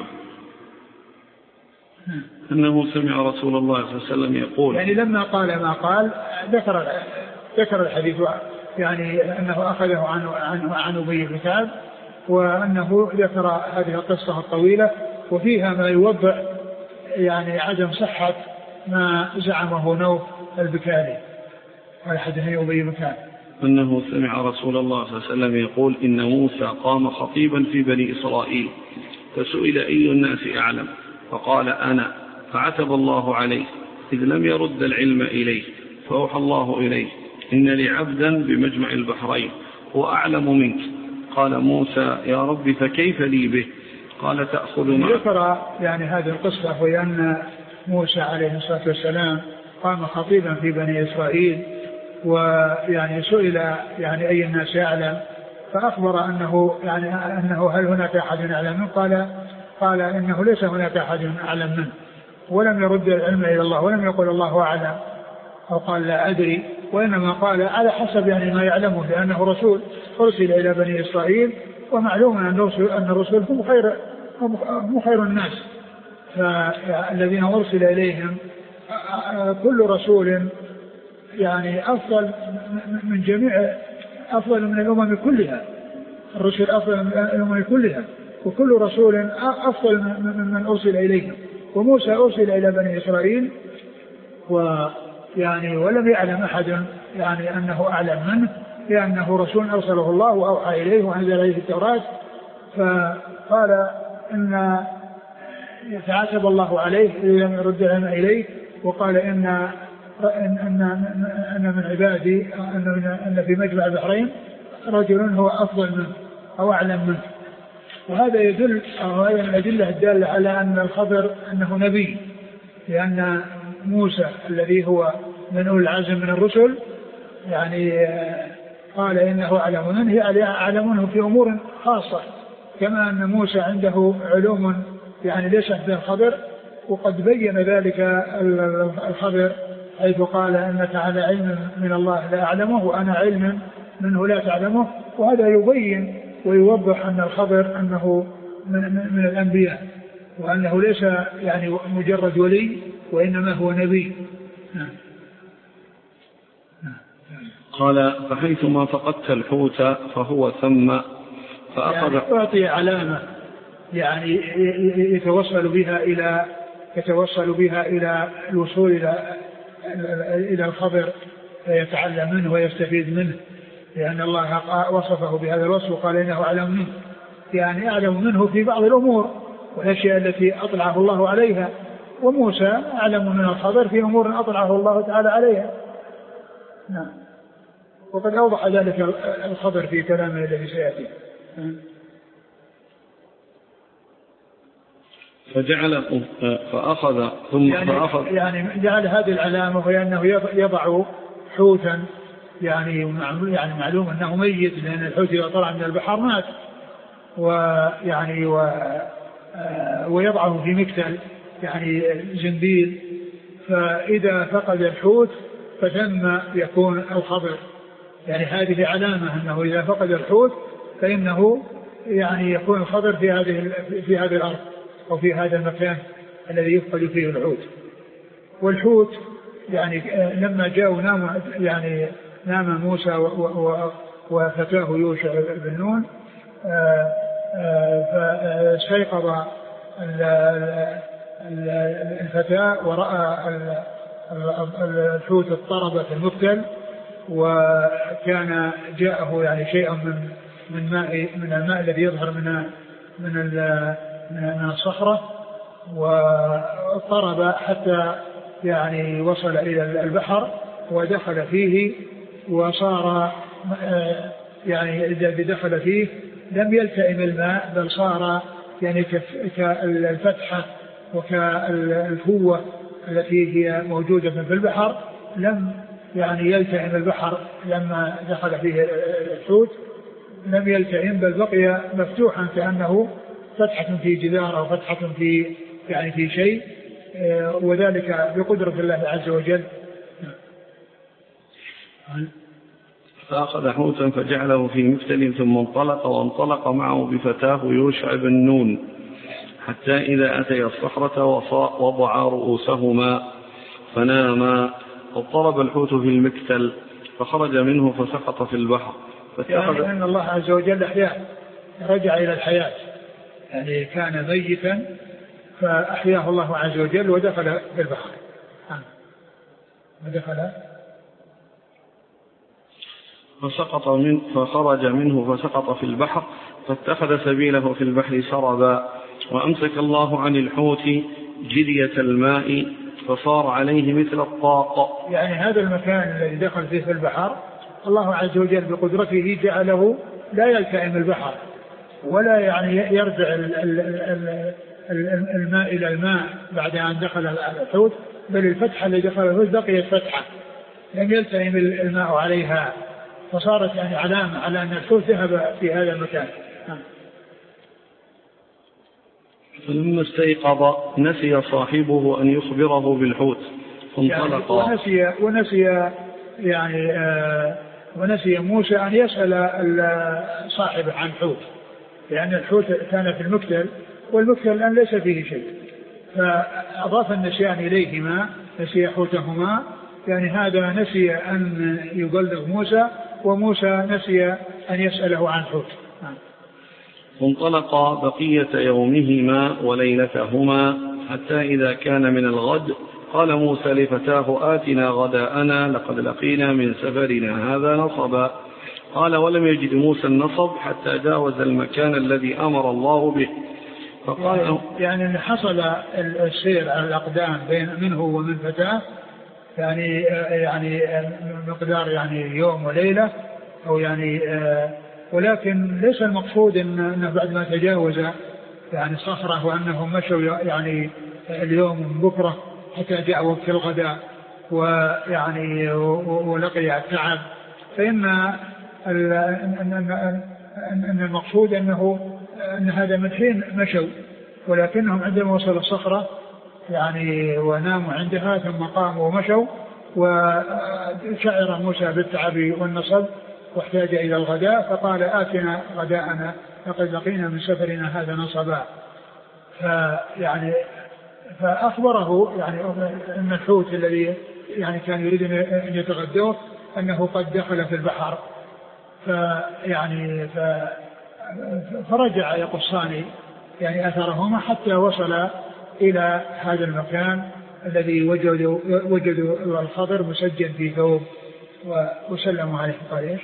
أنه سمع رسول الله صلى الله عليه وسلم يقول، يعني لما قال ما قال ذكر ذكر الحديث، يعني أنه أخذه عن عن عن أبي بن كعب، وأنه ذكر هذه القصة الطويلة وفيها ما يوضح يعني عدم صحة ما زعمه نوف البكالي. قال حدثني أبي بن كعب أنه سمع رسول الله صلى الله عليه وسلم يقول إن موسى قام خطيبا في بني إسرائيل فسئل أي الناس أعلم فقال أنا، فعتب الله عليه إذ لم يرد العلم إليه، فأوحى الله إليه إن لي عبدا بمجمع البحرين هو أعلم منك. قال موسى يا رب فكيف لي به؟ قال تأخذ معك. ذكر يعني هذه القصة وهي أن موسى عليه الصلاة والسلام قام خطيبا في بني إسرائيل، ويعني سئل يعني أي الناس يعلم، فأخبر أنه يعني أنه هل هناك أحد يعلم منه؟ قال قال إنه ليس هناك أحد أعلم منه، ولم يرد العلم إلى الله، ولم يقل الله أعلم أو قال لا أدري، وإنما قال على حسب يعني ما يعلمه، لأنه رسول أرسل إلى بني إسرائيل، ومعلوم أن الرسل أن الرسل هم خير هم خير الناس، فالذين أرسل إليهم كل رسول يعني أفضل من جميع أفضل من الأمم كلها، الرسل أفضل من الأمم كلها، وكل رسول أفضل من من أرسل إليهم. وموسى أرسل إلى بني إسرائيل ويعني ولم يعلم أحد يعني أنه أعلم منه، لأنه رسول أرسله الله وأوحى إليه وأنزل إليه التوراة. فقال إن يتعاتب الله عليه إذا لم يرد العلم إليه، وقال إن أن أن أن من عبادي أن أن في مجمع البحرين رجل هو أفضل منه أو أعلم منه. وهذا يدل أو هذا من الأدلة الدالة على أن الخضر أنه نبي، لأن موسى الذي هو من أولي العزم من الرسل يعني قال إنه أعلم منه، يعني أعلم منه في أمور خاصة، كما أن موسى عنده علوم يعني ليست بالخضر، وقد بين ذلك الخضر حيث قال إنك على علم من الله لا أعلمه وأنا علم منه لا تعلمه. وهذا يبين ويوضح أن الخضر أنه من, من الأنبياء، وأنه ليس يعني مجرد ولي، وإنما هو نبي. قال فحيثما فقدت الحوت فهو ثم، فأخذ يعني أعطي علامة يعني يتوصل بها إلى يتوصل بها إلى الوصول إلى إلى الخضر يتعلم منه ويستفيد منه، لأن الله وصفه بهذا الوصف وقال إنه أعلم منه، يعني أعلم منه في بعض الأمور والأشياء التي أطلعه الله عليها، وموسى أعلم من الخضر في أمور أطلعه الله تعالى عليها. نعم. وقد أوضح ذلك الخضر في كلامه الذي سيأتي. فجعل فأخذ ثم يعني فأخذ يعني جعل هذه العلامة وهي أنه يضع حوتا يعني يعني معلوم أنه ميت، لأن الحوت إذا طلع من البحر مات، ويعني و ويضعه في مكتل يعني زنبيل، فإذا فقد الحوت فثم يكون الخضر. يعني هذه علامة أنه إذا فقد الحوت فإنه يعني يكون الخضر في هذه في هذه الأرض أو في هذا المكان الذي يفقد فيه الحوت. والحوت يعني لما جاءوا نام يعني نام موسى وفتاه يوشع بن نون فاستيقظ الفتاة ورأى الحوت اضطرب في المقتل، وكان جاءه يعني شيء من من ماء من الماء الذي يظهر من من من الصخرة، واضطرب حتى يعني وصل إلى البحر ودخل فيه، وصار يعني إذا دخل فيه لم يلتئم الماء بل صار يعني كالفتحة وكالفوة التي هي موجودة في البحر، لم يعني يلتئم البحر لما دخل فيه الحوت، لم يلتئم بل بقي مفتوحا كأنه فتحة في جدار أو فتحة في يعني في شيء، وذلك بقدرة الله عز وجل. فأخذ حوتا فجعله في مفتل ثم انطلق وانطلق معه بفتاه يوشع بن نون حتى إذا أتي الصخرة وضعا رؤوسهما فناما، واضطرب الحوت في المكتل فخرج منه فسقط في البحر. يعني أن الله عز وجل أحياه، رجع إلى الحياة، يعني كان ميتا فأحياه الله عز وجل ودخل في البحر ودخل فسقط من فخرج منه فسقط في البحر فاتخذ سبيله في البحر سربا، وأمسك الله عن الحوت جرية الماء فصار عليه مثل الطاق. يعني هذا المكان الذي دخل فيه في البحر الله عز وجل بقدرته جعله لا يلتئم البحر ولا يعني يرجع الماء إلى الماء بعد أن دخل الحوت، بل الفتحة اللي دخل الحوت بقيت فتحة لم يلتئم الماء عليها، فصارت يعني علامة على أن الحوت ذهب في هذا المكان. فلما استيقظ نسي صاحبه أن يخبره بالحوت فانطلق. يعني ونسي ونسي يعني آه ونسي موسى أن يسأل صاحبه عن الحوت، لأن الحوت كان في المكتل والمكتل الآن ليس فيه شيء، فأضاف النسيان إليهما، نسي حوتهما، يعني هذا نسي أن يبلغ موسى وموسى نسي أن يسأله عن حوت. فانطلقا بقية يومهما وليلتهما حتى إذا كان من الغد قال موسى لفتاه آتنا غداءنا لقد لقينا من سفرنا هذا نصبا. قال ولم يجد موسى النصب حتى جاوز المكان الذي أمر الله به. فقال يعني أن حصل السير على الأقدام بين منه ومن فتاه يعني يعني مقدار يعني يوم وليلة أو يعني ولكن ليس المقصود أنه بعد ما تجاوز يعني صخرة وأنهم مشوا يعني اليوم من بكرة حتى جاء وقت الغداء ويعني ولقي التعب، فإن أن المقصود أنه أن هذا من حين مشوا، ولكنهم عندما وصلوا الصخرة يعني وناموا عندها ثم قاموا ومشوا، وشعر موسى بالتعب والنصب واحتاج إلى الغداء فقال آتنا غداءنا لقد لقينا من سفرنا هذا نصبا. فيعني فأخبره يعني أن الحوت الذي يعني كان يريد أن يتغدوه أنه قد دخل في البحر، فيعني فرجع يقصان يعني أثرهما حتى وصل إلى هذا المكان الذي وجدوا وجدوا الخضر مسجل في ثوب وسلموا عليه. قال إيش؟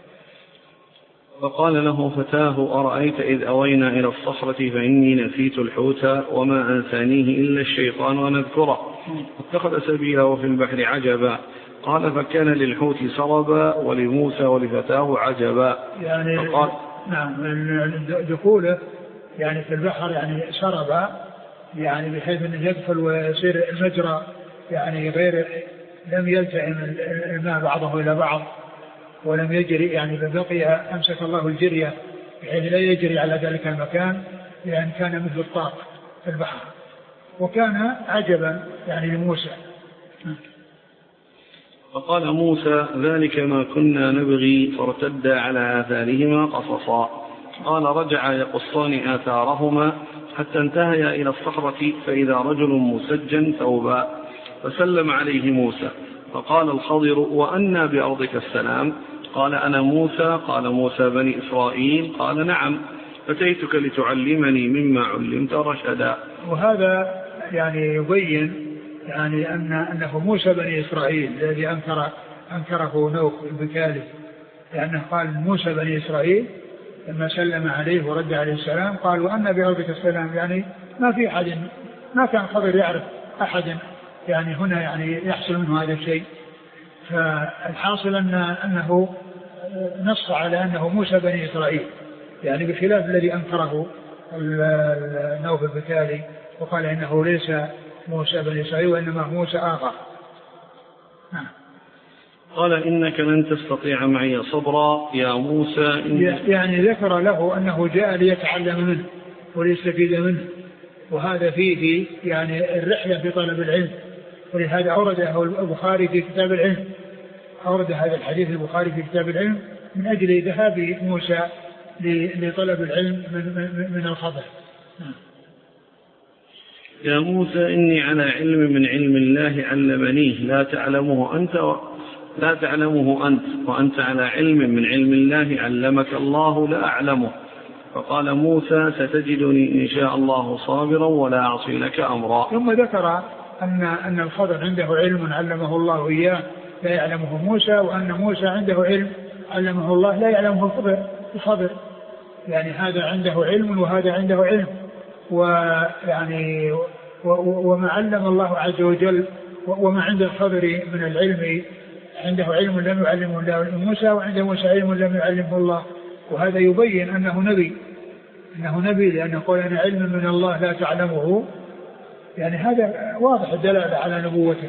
فقال له فتاه أرأيت إذ أوينا إلى الصخرة فإني نسيت الحوت وما أنسانيه إلا الشيطان أن أذكره اتخذ سبيله في البحر عجبا. قال فكان للحوت سربا ولموسى ولفتاه عجبا. يعني فقال نعم دخوله يعني في البحر يعني سربا يعني بحيث أنه يدخل ويصير المجرى يعني غير لم يلتئم الماء بعضه إلى بعض ولم يجري يعني بقي أمسك الله الجرية بحيث لا يجري على ذلك المكان لأن كان مثل الطاق في البحر وكان عجبا يعني لموسى. فقال موسى ذلك ما كنا نبغي فارتدا على آثارهما قصصا. قال رجع يقصان آثارهما حتى انتهيا إلى الصخرة فإذا رجل مسجا ثوبا فسلم عليه موسى فقال الخضر وأنى بأرضك السلام؟ قال أنا موسى. قال موسى بني إسرائيل؟ قال نعم أتيتك لتعلمني مما علمت رشدا. وهذا يعني يبين يعني أن أنه موسى بني إسرائيل الذي أنكر أنكره نوح البكالي لأنه قال موسى بني إسرائيل لما سلم عليه ورد عليه السلام قال وأن بأرضك السلام يعني ما في أحد ما كان خضر يعرف أحد يعني هنا يعني يحصل منه هذا الشيء. فالحاصل أن أنه نص على أنه موسى بني إسرائيل يعني بخلاف الذي أنكره نوح البكالي وقال إنه ليس موسى بني إسرائيل وإنما موسى آخر. نعم. قال إنك لن تستطيع معي صبرا يا موسى. يعني ذكر له أنه جاء ليتعلم منه وليستفيد منه وهذا فيه يعني الرحلة في طلب العلم ولهذا أورده البخاري في كتاب العلم أورد هذا الحديث البخاري في كتاب العلم من أجل ذهاب موسى لطلب العلم من, من الخضر. يا موسى إني على علم من علم الله علمنيه لا تعلمه أنت و... لا تعلمه أنت وأنت على علم من علم الله علمك الله لا أعلمه. فقال موسى ستجدني إن شاء الله صابرا ولا أعصي لك أمرا. ثم ذكر أن أن الخضر عنده علم علمه الله إياه لا يعلمه موسى وأن موسى عنده علم علمه الله لا يعلمه الخضر الخضر يعني هذا عنده علم وهذا عنده علم ويعني وما علم الله عز وجل وما عند الخضر من العلم عنده علم لم يعلمه الله موسى وعنده موسى علم لم يعلمه الله وهذا يبين أنه نبي أنه نبي لأنه قال أنا علم من الله لا تعلمه يعني هذا واضح الدلالة على نبوته.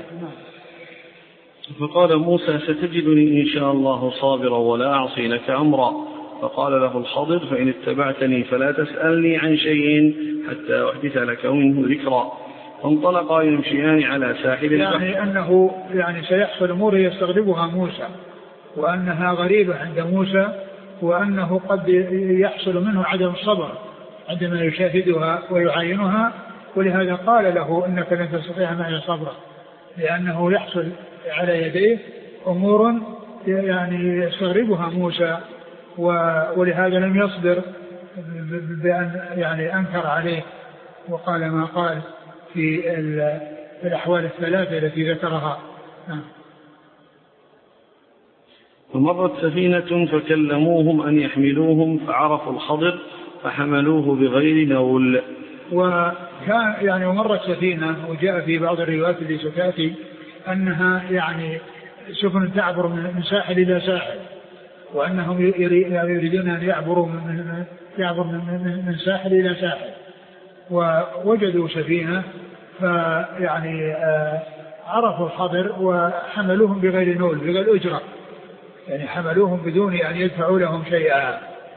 فقال موسى ستجدني إن شاء الله صابرا ولا أعصي لك أمرا. فقال له الخضر فإن اتبعتني فلا تسألني عن شيء حتى أحدث لك منه ذكرا. فانطلقا يمشيان على ساحل البحر يعني أنه يعني سيحصل أمور يستغربها موسى وأنها غريبة عند موسى وأنه قد يحصل منه عدم الصبر عندما يشاهدها ويعاينها ولهذا قال له إنك لن تستطيع معي صبرا لأنه يحصل على يديه أمور يعني يستغربها موسى ولهذا لم يصبر بأن يعني أنكر عليه وقال ما قال في الأحوال الثلاثة التي ذكرها. فمرت سفينة فكلموهم أن يحملوهم فعرفوا الخضر فحملوه بغير نول. وكان يعني ومرت سفينة وجاء في بعض الروايات اللي ستأتي أنها يعني سفن تعبر من ساحل إلى ساحل وأنهم يريدون أن يعبروا من يعبر من, من ساحل إلى ساحل ووجدوا سفينة فيعني عرفوا الخضر وحملوهم بغير نول بغير أجرة يعني حملوهم بدون أن يدفعوا لهم شيئا.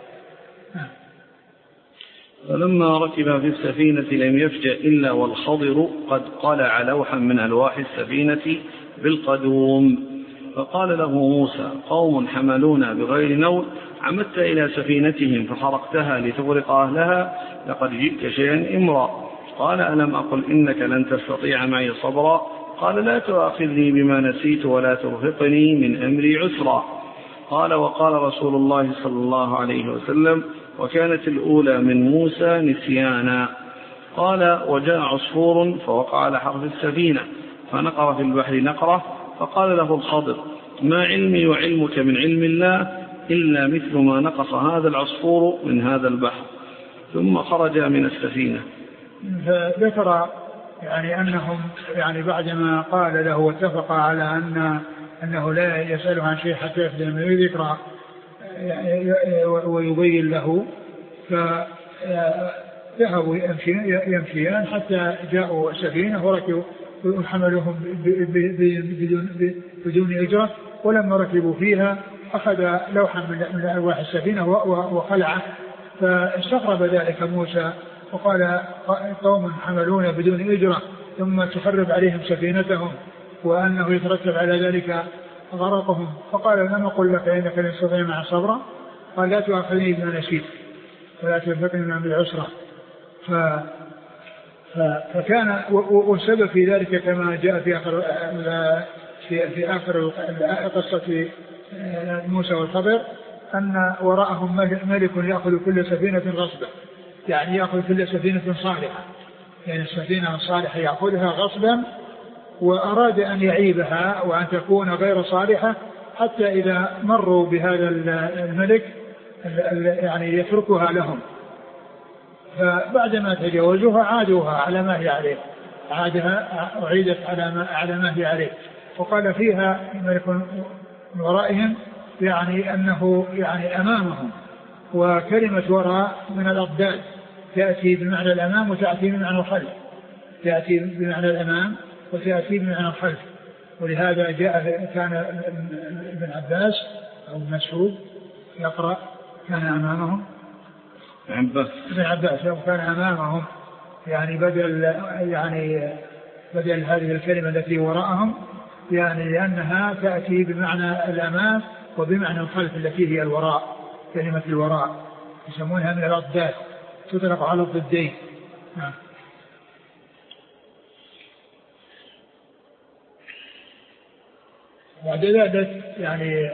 فلما ركب في السفينة لم يفجأ إلا والخضر قد قلع لوحا من ألواح السفينة بالقدوم. فقال له موسى قوم حملونا بغير نول عمدت إلى سفينتهم فحرقتها لتغرق أهلها لقد جئت شيئا إمرا. قال ألم أقل إنك لن تستطيع معي صبرا. قال لا تؤاخذني بما نسيت ولا ترهقني من أمري عسرا. قال وقال رسول الله صلى الله عليه وسلم وكانت الأولى من موسى نسيانا. قال وجاء عصفور فوقع على حرف السفينة فنقر في البحر نقرة. فقال له الخضر ما علمي وعلمك من علم الله إلا مثل ما نقص هذا العصفور من هذا البحر. ثم خرج من السفينة. فذكر يعني أنهم يعني بعدما قال له واتفق على أن أنه لا يسأل عن شيء حتى يفضل من ذكر ويبين له ذهبوا يمشيان حتى جاءوا السفينة وركبوا وحملوهم بدون بدون إجرة. ولما ركبوا فيها أخذ لوحا من ألواح السفينة وخلعه، فاستغرب ذلك موسى وقال قوم حملون بدون إجرة ثم تخرب عليهم سفينتهم وأنه يترتب على ذلك غرقهم. فقال لم أقل لك إنك لن تستطيع معي صبرا؟ قال لا تؤاخذني بما نسيت ولا ترهقني بالعسرة. ف فكان والسبب في ذلك كما جاء في آخر في, في آخر قصة موسى والخضر أن وراءهم ملك يأخذ كل سفينة غصبا، يعني يأخذ كل سفينة صالحة، يعني السفينة الصالحة يأخذها غصبا، وأراد أن يعيبها وأن تكون غير صالحة حتى إذا مروا بهذا الملك يعني يتركها لهم. فبعدما تجاوزوها عادوها على ما هي عليه، عادها أعيدت على ما, على ما هي عليه. وقال فيها ملك من ورائهم يعني أنه يعني أمامهم، وكلمة وراء من الأضداد تأتي بمعنى الأمام وتأتي بمعنى الخلف، تأتي بمعنى الأمام وتأتي بمعنى الخلف. ولهذا جاء كان ابن عباس أو مسعود يقرأ كان أمامهم ابن عباس لو كان أمامهم، يعني بدل يعني بدل هذه الكلمة التي وراءهم، يعني لأنها تأتي بمعنى الأمام وبمعنى الخلف التي هي الوراء. كلمة الوراء يسمونها من الأضداد، تطلق على الضدين. نعم. بعد ذلك يعني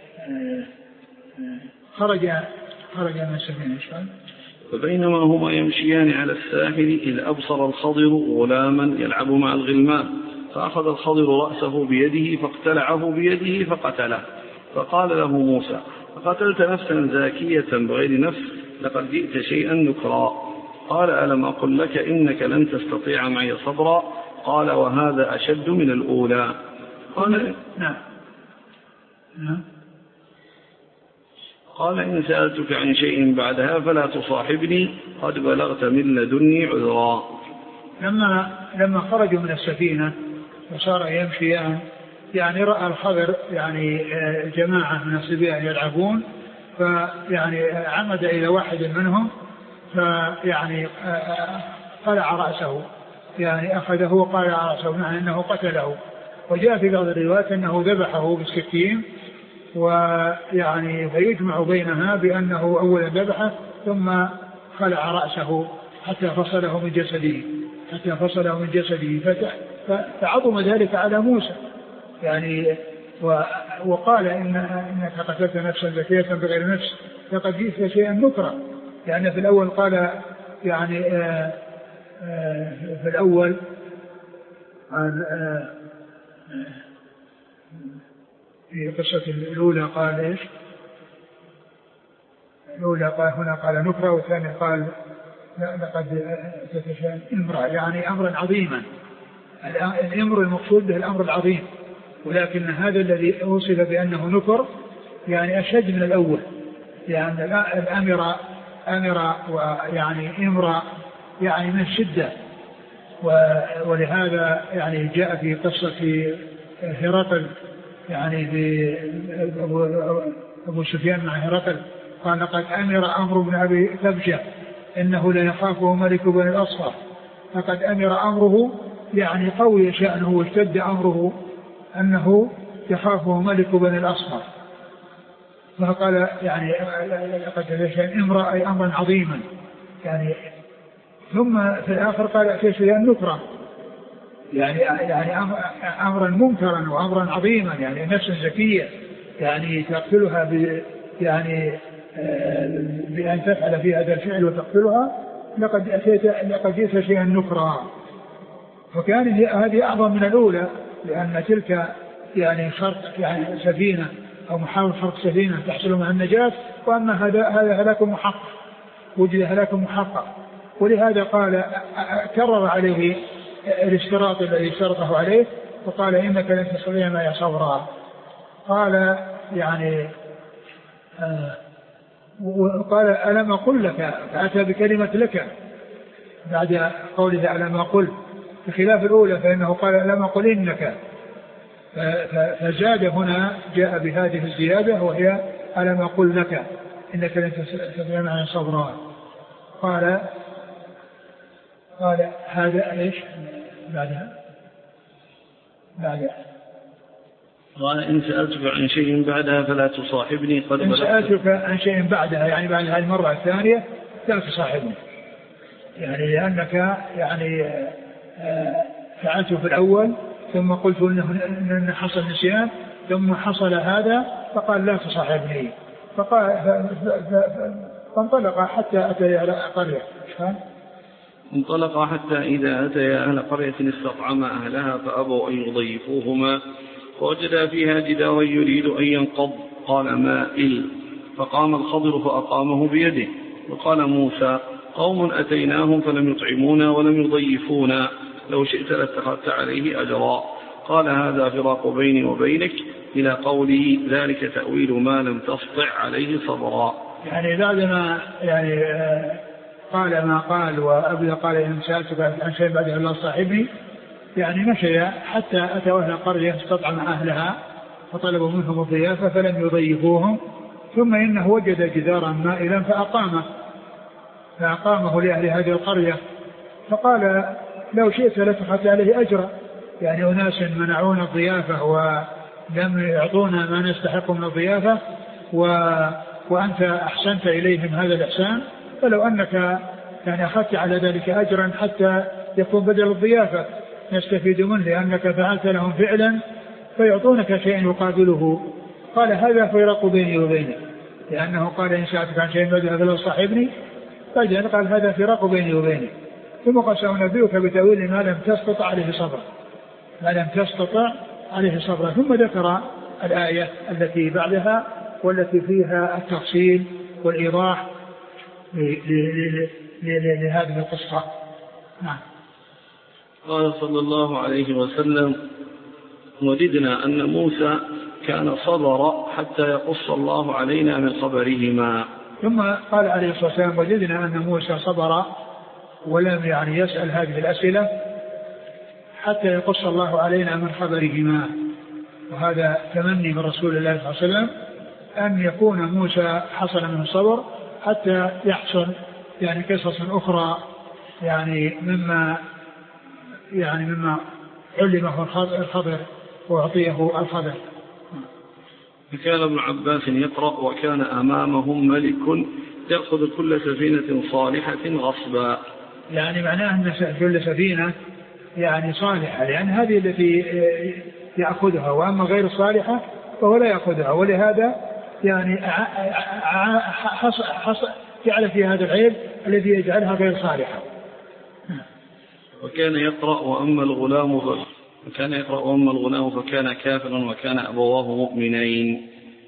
خرج خرج من السفينة. فبينما هما يمشيان على الساحل إذ أبصر الخضر غلاما يلعب مع الغلمان، فأخذ الخضر رأسه بيده فاقتلعه بيده فقتله. فقال له موسى: فقتلت نفسا زاكية بغير نفس لقد جئت شيئا نكرا. قال: ألم أقل لك إنك لن تستطيع معي صبرا؟ قال: وهذا أشد من الأولى. قال: نعم نعم قال: إن سألتك عن شيء بعدها فلا تصاحبني قد بلغت من لدني عذرا. لما لما خرجوا من السفينة وصار يمشيان، يعني رأى الخضر يعني جماعة من الصبيان يلعبون، فيعني عمد إلى واحد منهم فيعني قلع رأسه، يعني أخذه وقلع رأسه، معنى أنه قتله. وجاء في بعض الروايات أنه ذبحه بالسكين، ويعني فيجمع بينها بأنه أولا ذبحه ثم خلع رأسه حتى فصله من جسده حتى فصله من جسده فعظم ذلك على موسى، يعني وقال إن إنك قتلت نفسا زكية بغير نفس لقد جئت شيئا نكرا. لأن في الأول قال يعني آآ آآ في الأول قال في قصة الأولى قال إيش؟ الأولى قال هنا قال نكرا، والثاني قال لقد تتشان امرأ، يعني أمرا عظيما. الأمر المقصود به الأمر العظيم، ولكن هذا الذي أوصف بأنه نكر يعني أشد من الأول، يعني الأمر أمر ويعني امرأ يعني من الشدة. ولهذا يعني جاء في قصة هرقل، يعني في أبو, أبو سفيان مع هرقل قال: لقد أمر أمر بن أبي كبشة إنه لا يخافه ملك بن الأصفر. لقد أمر أمره يعني قوي شأنه واشتد أمره أنه يخافه ملك بن الأصفر. فقال يعني لقد تشان امرأ أي أمرا عظيما، يعني ثم في الآخر قال أتيت شيئا نكرا، يعني يعني أمرا منكرا وأمرا عظيما، يعني نفسا زكية يعني تقتلها ب يعني بأن تفعل في هذا الفعل وتقتلها. لقد أتيت لقد جئت شيئا نكرا. فكان هذه أعظم من الأولى، لأن تلك يعني خرق يعني سفينة أو محاولة خرق سفينة تحصل مع النجاة، وأما هذا هذا هلاك محقق، وجد هلاك محقق. ولهذا قال كرر عليه الاشتراط الذي اشترطه عليه، وقال: إنك لن تستطيع معي صبرا. قال يعني آه وقال: ألم أقل لك، فأتى بكلمة لك، بعد قوله ألم أقل، بخلاف الأولى فإنه قال ألم أقل إنك، فزاد هنا جاء بهذه الزيادة وهي ألم أقل لك إنك لن تستطيع معي صبرا. قال قال هذا ليش بعدها بعدها قال إن سألتك عن شيء بعدها فلا تصاحبني قد إن سألتك عن شيء بعدها يعني بعد هذه المرة الثانية لا تصاحبني، يعني لأنك يعني فعلت في الأول ثم قلت إن حصل نسيان ثم حصل هذا فقال لا تصاحبني، فقال فانطلق حتى أتى على قرية. انطلق حتى إذا أتى أهل قرية استطعم أهلها فأبوا أن يضيفوهما فوجدا فيها جدارا يريد أن ينقض قال مائل، فقام الخضر فأقامه بيده وقال موسى قوم أتيناهم فلم يطعمونا ولم يضيفونا لو شئت لاتخذت عليه أجرا. قال هذا فراق بيني وبينك إلى قوله ذلك تأويل ما لم تستطع عليه صبرا. يعني بعدما يعني قال ما قال وأبدا قال إن سألتك عن شيء بعد الله صاحبي، يعني مشي حتى أتوا أهل قرية استطعم أهلها فطلبوا منهم الضيافة فلم يضيفوهم، ثم إنه وجد جدارا مائلا فأقامه فأقامه لأهل هذه القرية، فقال لو شئت لاتخذت عليه أجرا، يعني أناس منعونا الضيافة ولم يعطونا ما نستحق من الضيافة و... وأنت أحسنت إليهم هذا الإحسان، فلو أنك يعني أخذت على ذلك أجرا حتى يكون بدل الضيافة نستفيد منه لأنك فعلت لهم فعلا فيعطونك شيء يقابله. قال هذا فيراق بيني وبينك، لأنه قال إن سألتك عن شيء بدل فلا صاحبني، فجأة قال هذا فراق بيني وبينك. ثم قال سأنبئك بتأويل ما لم تستطع عليه صبرا، ما لم تستطع عليه صبرا. ثم ذكر الآية التي بعدها والتي فيها التفصيل والإيضاح لهذه القصة. نعم. قال صلى الله عليه وسلم وددنا أن موسى كان صبر حتى يقص الله علينا من خبرهما. ثم قال عليه الصلاة والسلام وجدنا أن موسى صبر ولم يعني يسأل هذه الأسئلة حتى يقص الله علينا من خبرهما، وهذا تمني من رسول الله صلى الله عليه وسلم أن يكون موسى حصل منه صبر حتى يحصل يعني قصص أخرى يعني مما يعني مما علمه الخضر وأعطيه الخضر. فكان ابن عباس يقرأ وكان أمامهم ملك يأخذ كل سفينة صالحة غصبا، يعني معناه أن كل سفينة يعني صالحة، لأن هذه التي يأخذها، وأما غير صالحة فهو لا يأخذها، ولهذا يعني جعل في هذا العيب الذي يجعلها غير صالحة. وكان يقرأ وأما الغلام وكان يقرأ وأما الغلام فكان كافرا وكان أبواه مؤمنين.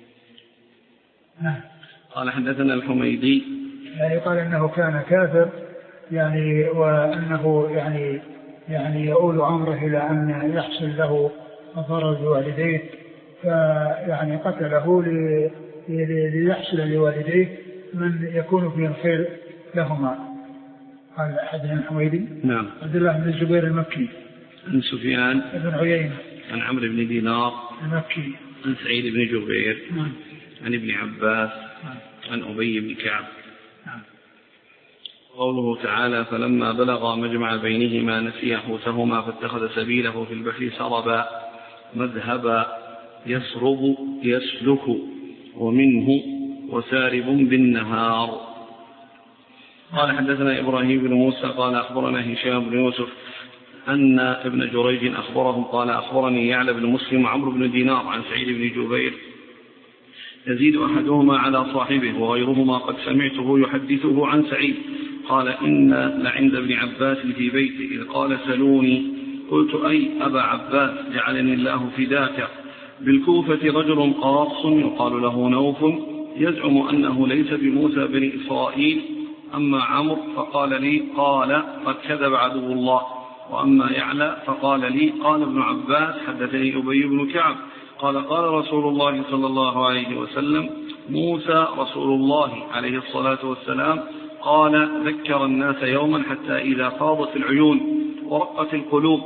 قال حدثنا الحميدي يعني قال إنه كان كافر يعني وأنه يعني يعني يؤول أمره إلى أن يحصل له ضرر لوالديه، فيعني قتله ليحصل لوالديه من يكون فيه الخير لهما. قال حدثنا الحميدي نعم عبد الله بن الزبير المكي عن سفيان بن عيينة عن عمرو بن دينار المكي عن سعيد بن جبير نعم عن ابن عباس نعم عن أبي بن كعب. نعم. قوله تعالى فلما بلغ مجمع بينهما نسيا حوتهما فاتخذ سبيله في البحر سربا مذهبا يسرب يسلك ومنه وسارب بالنهار. قال حدثنا إبراهيم بن موسى قال أخبرنا هشام بن يوسف أن ابن جريج أخبرهم قال أخبرني يعلى بن مسلم وعمرو بن دينار عن سعيد بن جبير يزيد أحدهما على صاحبه وغيرهما قد سمعته يحدثه عن سعيد قال إن لعند ابن عباس في بيته إذ قال سلوني قلت أي أبا عباس جعلني الله فداك بالكوفة رجل قاص يقال له نوف يزعم أنه ليس بموسى بن إسرائيل، أما عمرو فقال لي قال قد كذب عدو الله، وأما يعلى فقال لي قال ابن عباس حدثني أبي بن كعب قال قال رسول الله صلى الله عليه وسلم موسى رسول الله عليه الصلاة والسلام قال ذكر الناس يوما حتى إذا فاضت العيون ورقت القلوب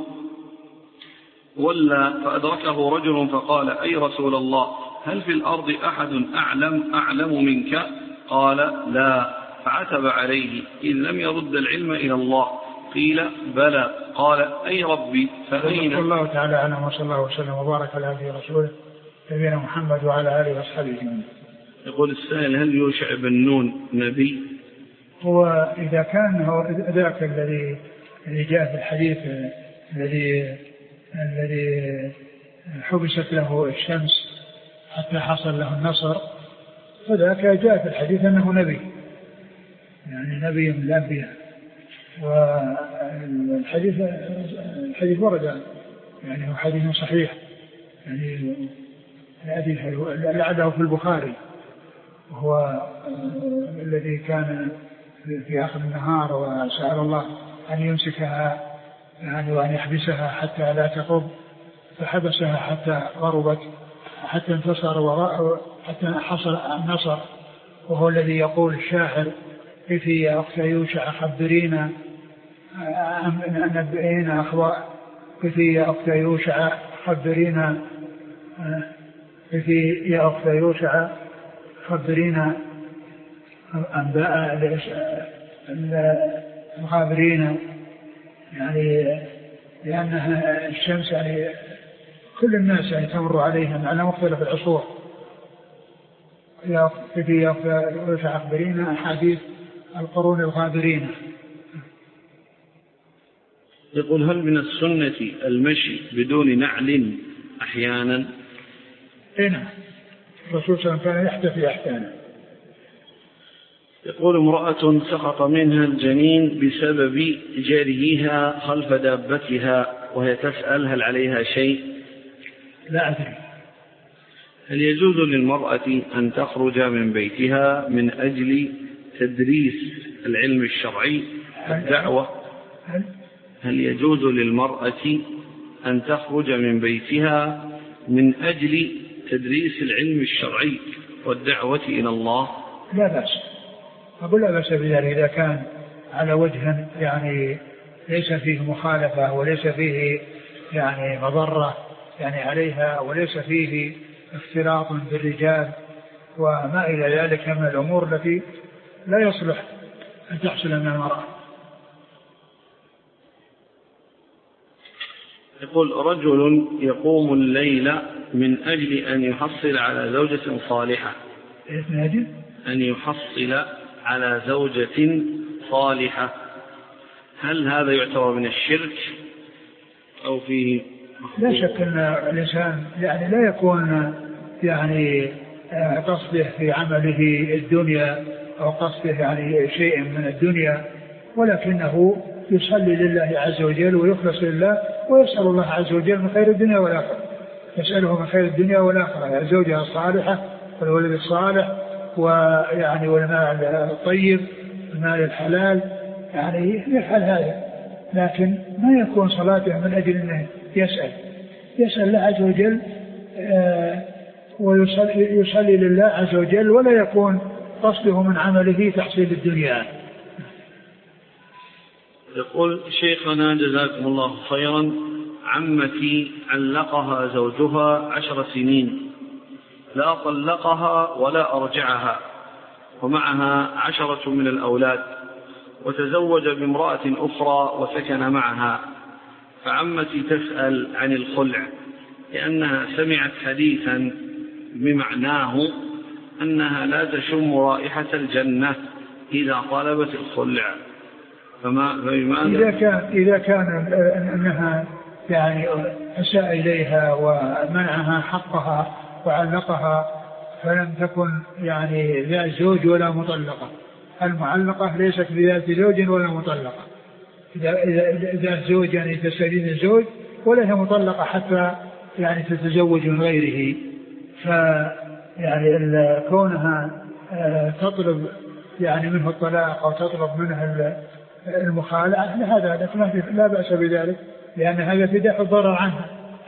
ولا فأدركه رجل فقال أي رسول الله هل في الأرض أحد أعلم أعلم منك؟ قال لا، فعتب عليه إذ لم يرد العلم إلى الله. قيل بلى، قال أي ربي فأين؟ الله تعالى عنه وصلى الله وسلم وبارك على هدي رسوله نبينا محمد وعلى آله وصحبه أجمعين. يقول السائل هل يوشع بن نون نبي؟ هو إذا كان هو ذاك الذي الذي جاء في الحديث الذي الذي حبست له الشمس حتى حصل له النصر، فذاك جاء في الحديث أنه نبي، يعني نبي من الأنبياء. والحديث الحديث ورد يعني هو حديث صحيح، يعني لعله في البخاري، وهو الذي كان في آخر النهار وسأل الله أن يمسكها يعني وأن يحبسها حتى لا تغرب، فحبسها حتى غربت حتى انتصر وحتى حصل النصر. وهو الذي يقول الشاعر كيفي يا أخت يوشع خبرينا نبئينا أخبار كيفي يا أخت يوشع خبرينا كيفي يا أخت يوشع خبرينا أنباء الغابرين، يعني لأنها الشمس يعني كل الناس يعني تمر عليهم على مختلف العصور. كيفي يا أخت يوشع خبرينا أحاديث القرون الغابرين. يقول هل من السنة المشي بدون نعل أحيانا؟ هنا الرسول صلى الله عليه وسلم كان يحتفي أحيانا. يقول امرأة سقط منها الجنين بسبب جريها خلف دابتها وهي تسأل هل عليها شيء؟ لا أدري. هل يجوز للمرأة أن تخرج من بيتها من أجل تدريس العلم الشرعي الدعوة؟ هل, هل يجوز للمرأة أن تخرج من بيتها من أجل تدريس العلم الشرعي والدعوة إلى الله؟ لا بأس، أقول لا بأس بذلك إذا كان على وجه يعني ليس فيه مخالفة وليس فيه يعني مضرة يعني عليها وليس فيه اختلاط بالرجال وما إلى ذلك من الأمور التي لا يصلح أن تحصل من المرأة. يقول رجل يقوم الليل من أجل أن يحصل على زوجة صالحة، من أجل أن يحصل على زوجة صالحة، هل هذا يعتبر من الشرك أو فيه؟ لا شك أن الإنسان يعني لا يكون يعني قصده في عمله الدنيا أو قصده يعني شيء من الدنيا، ولكنه يصلي لله عز وجل ويخلص لله ويسأل الله عز وجل من خير الدنيا والآخرة، يسأله من خير الدنيا والآخرة، الزوجة الصالحة والولد الصالح ويعني والمال الطيب المال الحلال، يعني يفعل هذا، لكن ما يكون صلاته من أجل أنه يسأل يسأل الله عز وجل آه ويصلي يصلي لله عز وجل ولا يكون قصده من عمله تحصيل الدنيا. يقول شيخنا جزاكم الله خيرا، عمتي علقها زوجها عشر سنين لا طلقها ولا أرجعها ومعها عشرة من الأولاد، وتزوج بامرأة أخرى وسكن معها، فعمتي تسأل عن الخلع لأنها سمعت حديثا بمعناه أنها لا تشم رائحة الجنة إذا طلبت الخلع، فما إذا كان إذا كان أنها يعني أساء إليها ومنعها حقها وعلقها فلم تكن يعني ذات زوج ولا مطلقة، المعلقة ليست بذات زوج ولا مطلقة، إذا إذا ذات زوج يعني تستدين الزوج ولا هي مطلقة حتى يعني تتزوج من غيره، فيعني كونها تطلب يعني منه الطلاق أو تطلب منه المخالعة هذا لا بأس بذلك، لأن هذا فداء الضرر عنها،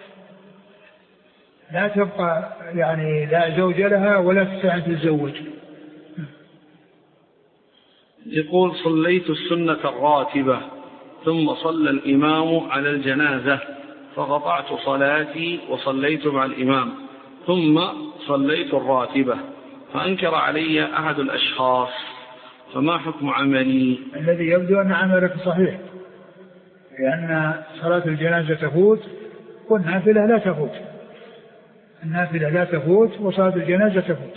لا تبقى يعني لا زوج لها ولا تستطيع أن تتزوج. يقول صليت السنة الراتبة ثم صلى الإمام على الجنازة فقطعت صلاتي وصليت مع الإمام ثم صليت الراتبة فأنكر علي أحد الأشخاص فما حكم عملي؟ الذي يبدو أن عملك صحيح، لأن صلاة الجنازة تفوت والنافلة لا تفوت، النافلة لا تفوت وصلاة الجنازة تفوت.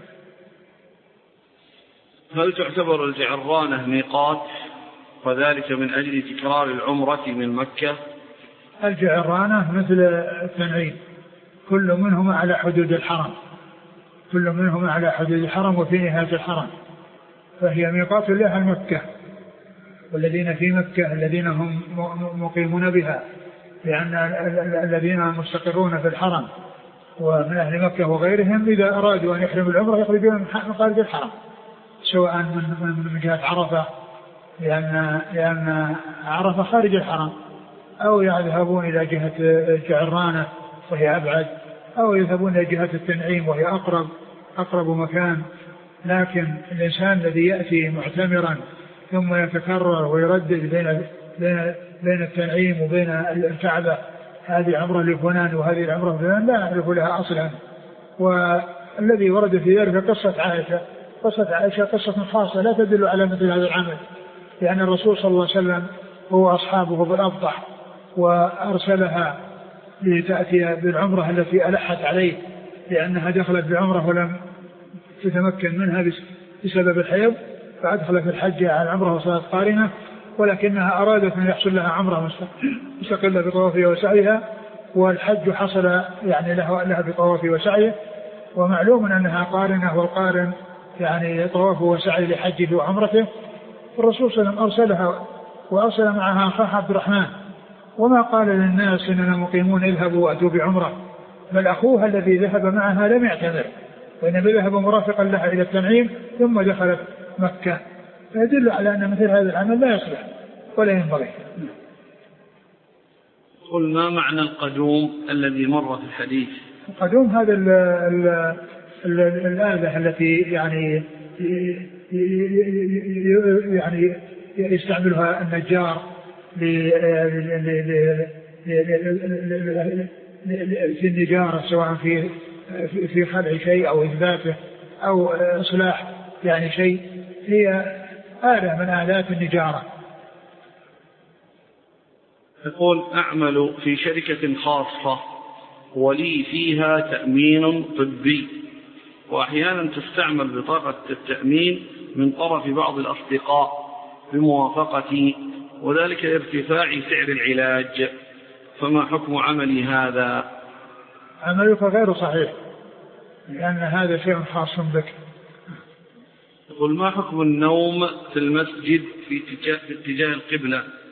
هل تعتبر الجعرانة ميقات وذلك من أجل تكرار العمرة من مكة؟ الجعرانة مثل التنعيم، كل منهما على حدود الحرم، كل منهما على حدود الحرم وفي نهاية الحرم، فهي ميقات لها مكة، والذين في مكة الذين هم مقيمون بها، لأن الذين مستقرون في الحرم ومن أهل مكة وغيرهم إذا أرادوا أن يحرموا العمرة يخرجون من خارج الحرم، سواء من جهة عرفة لأن, لأن عرفة خارج الحرم، أو يذهبون إلى جهة الجعرانة وهي أبعد، أو يذهبون إلى جهة التنعيم وهي أقرب أقرب مكان. لكن الإنسان الذي يأتي معتمرا ثم يتكرر ويردد بين بين بين التنعيم وبين الكعبة، هذه عمرة لفلان وهذه العمرة لفلان، لا نعرف لها أصلا. والذي ورد في ذلك قصة عائشة، قصة عائشة قصة خاصة لا تدل على مثل هذا العمل، لأن الرسول صلى الله عليه وسلم هو أصحابه بالأفضح وأرسلها لتأتي بالعمرة التي ألحت عليه لأنها دخلت بعمرة ولم تتمكن منها بسبب الحيض، فأدخلت الحج على العمرة وصارت قارنة، ولكنها أرادت أن يحصل لها عمرة مستقلة بطوافها وسعيها، والحج حصل يعني لها, لها بطوافه وسعيه، ومعلوم أنها قارنة، والقارن يعني طوافه وسعي لحجه وعمرته. الرسول صلى الله عليه وسلم أرسلها وأرسل معها أخاه عبد الرحمن، وما قال للناس إننا مقيمون اذهبوا وأتوا بعمرة، بل أخوها الذي ذهب معها لم يعتمر، وإنما ذهب مرافقا لها إلى التنعيم ثم دخلت مكة، فيدل على أن مثل هذا العمل لا يصلح ولا ينبغي. قل ما معنى القدوم الذي مر في الحديث؟ القدوم هذا ال ال ال الآلة التي يعني يعني يستعملها النجار في النجارة، سواء في في خلع شيء أو إثباته أو إصلاح يعني شيء، هي آلة من آلات النجارة. يقول أعمل في شركة خاصة ولي فيها تأمين طبي، وأحيانا تستعمل بطاقة التأمين من طرف بعض الأصدقاء بموافقتي، وذلك ارتفاع سعر العلاج، فما حكم عملي هذا؟ عملك غير صحيح، لأن هذا شيء خاص بك. يقول ما حكم النوم في المسجد في اتجاه, في اتجاه القبلة؟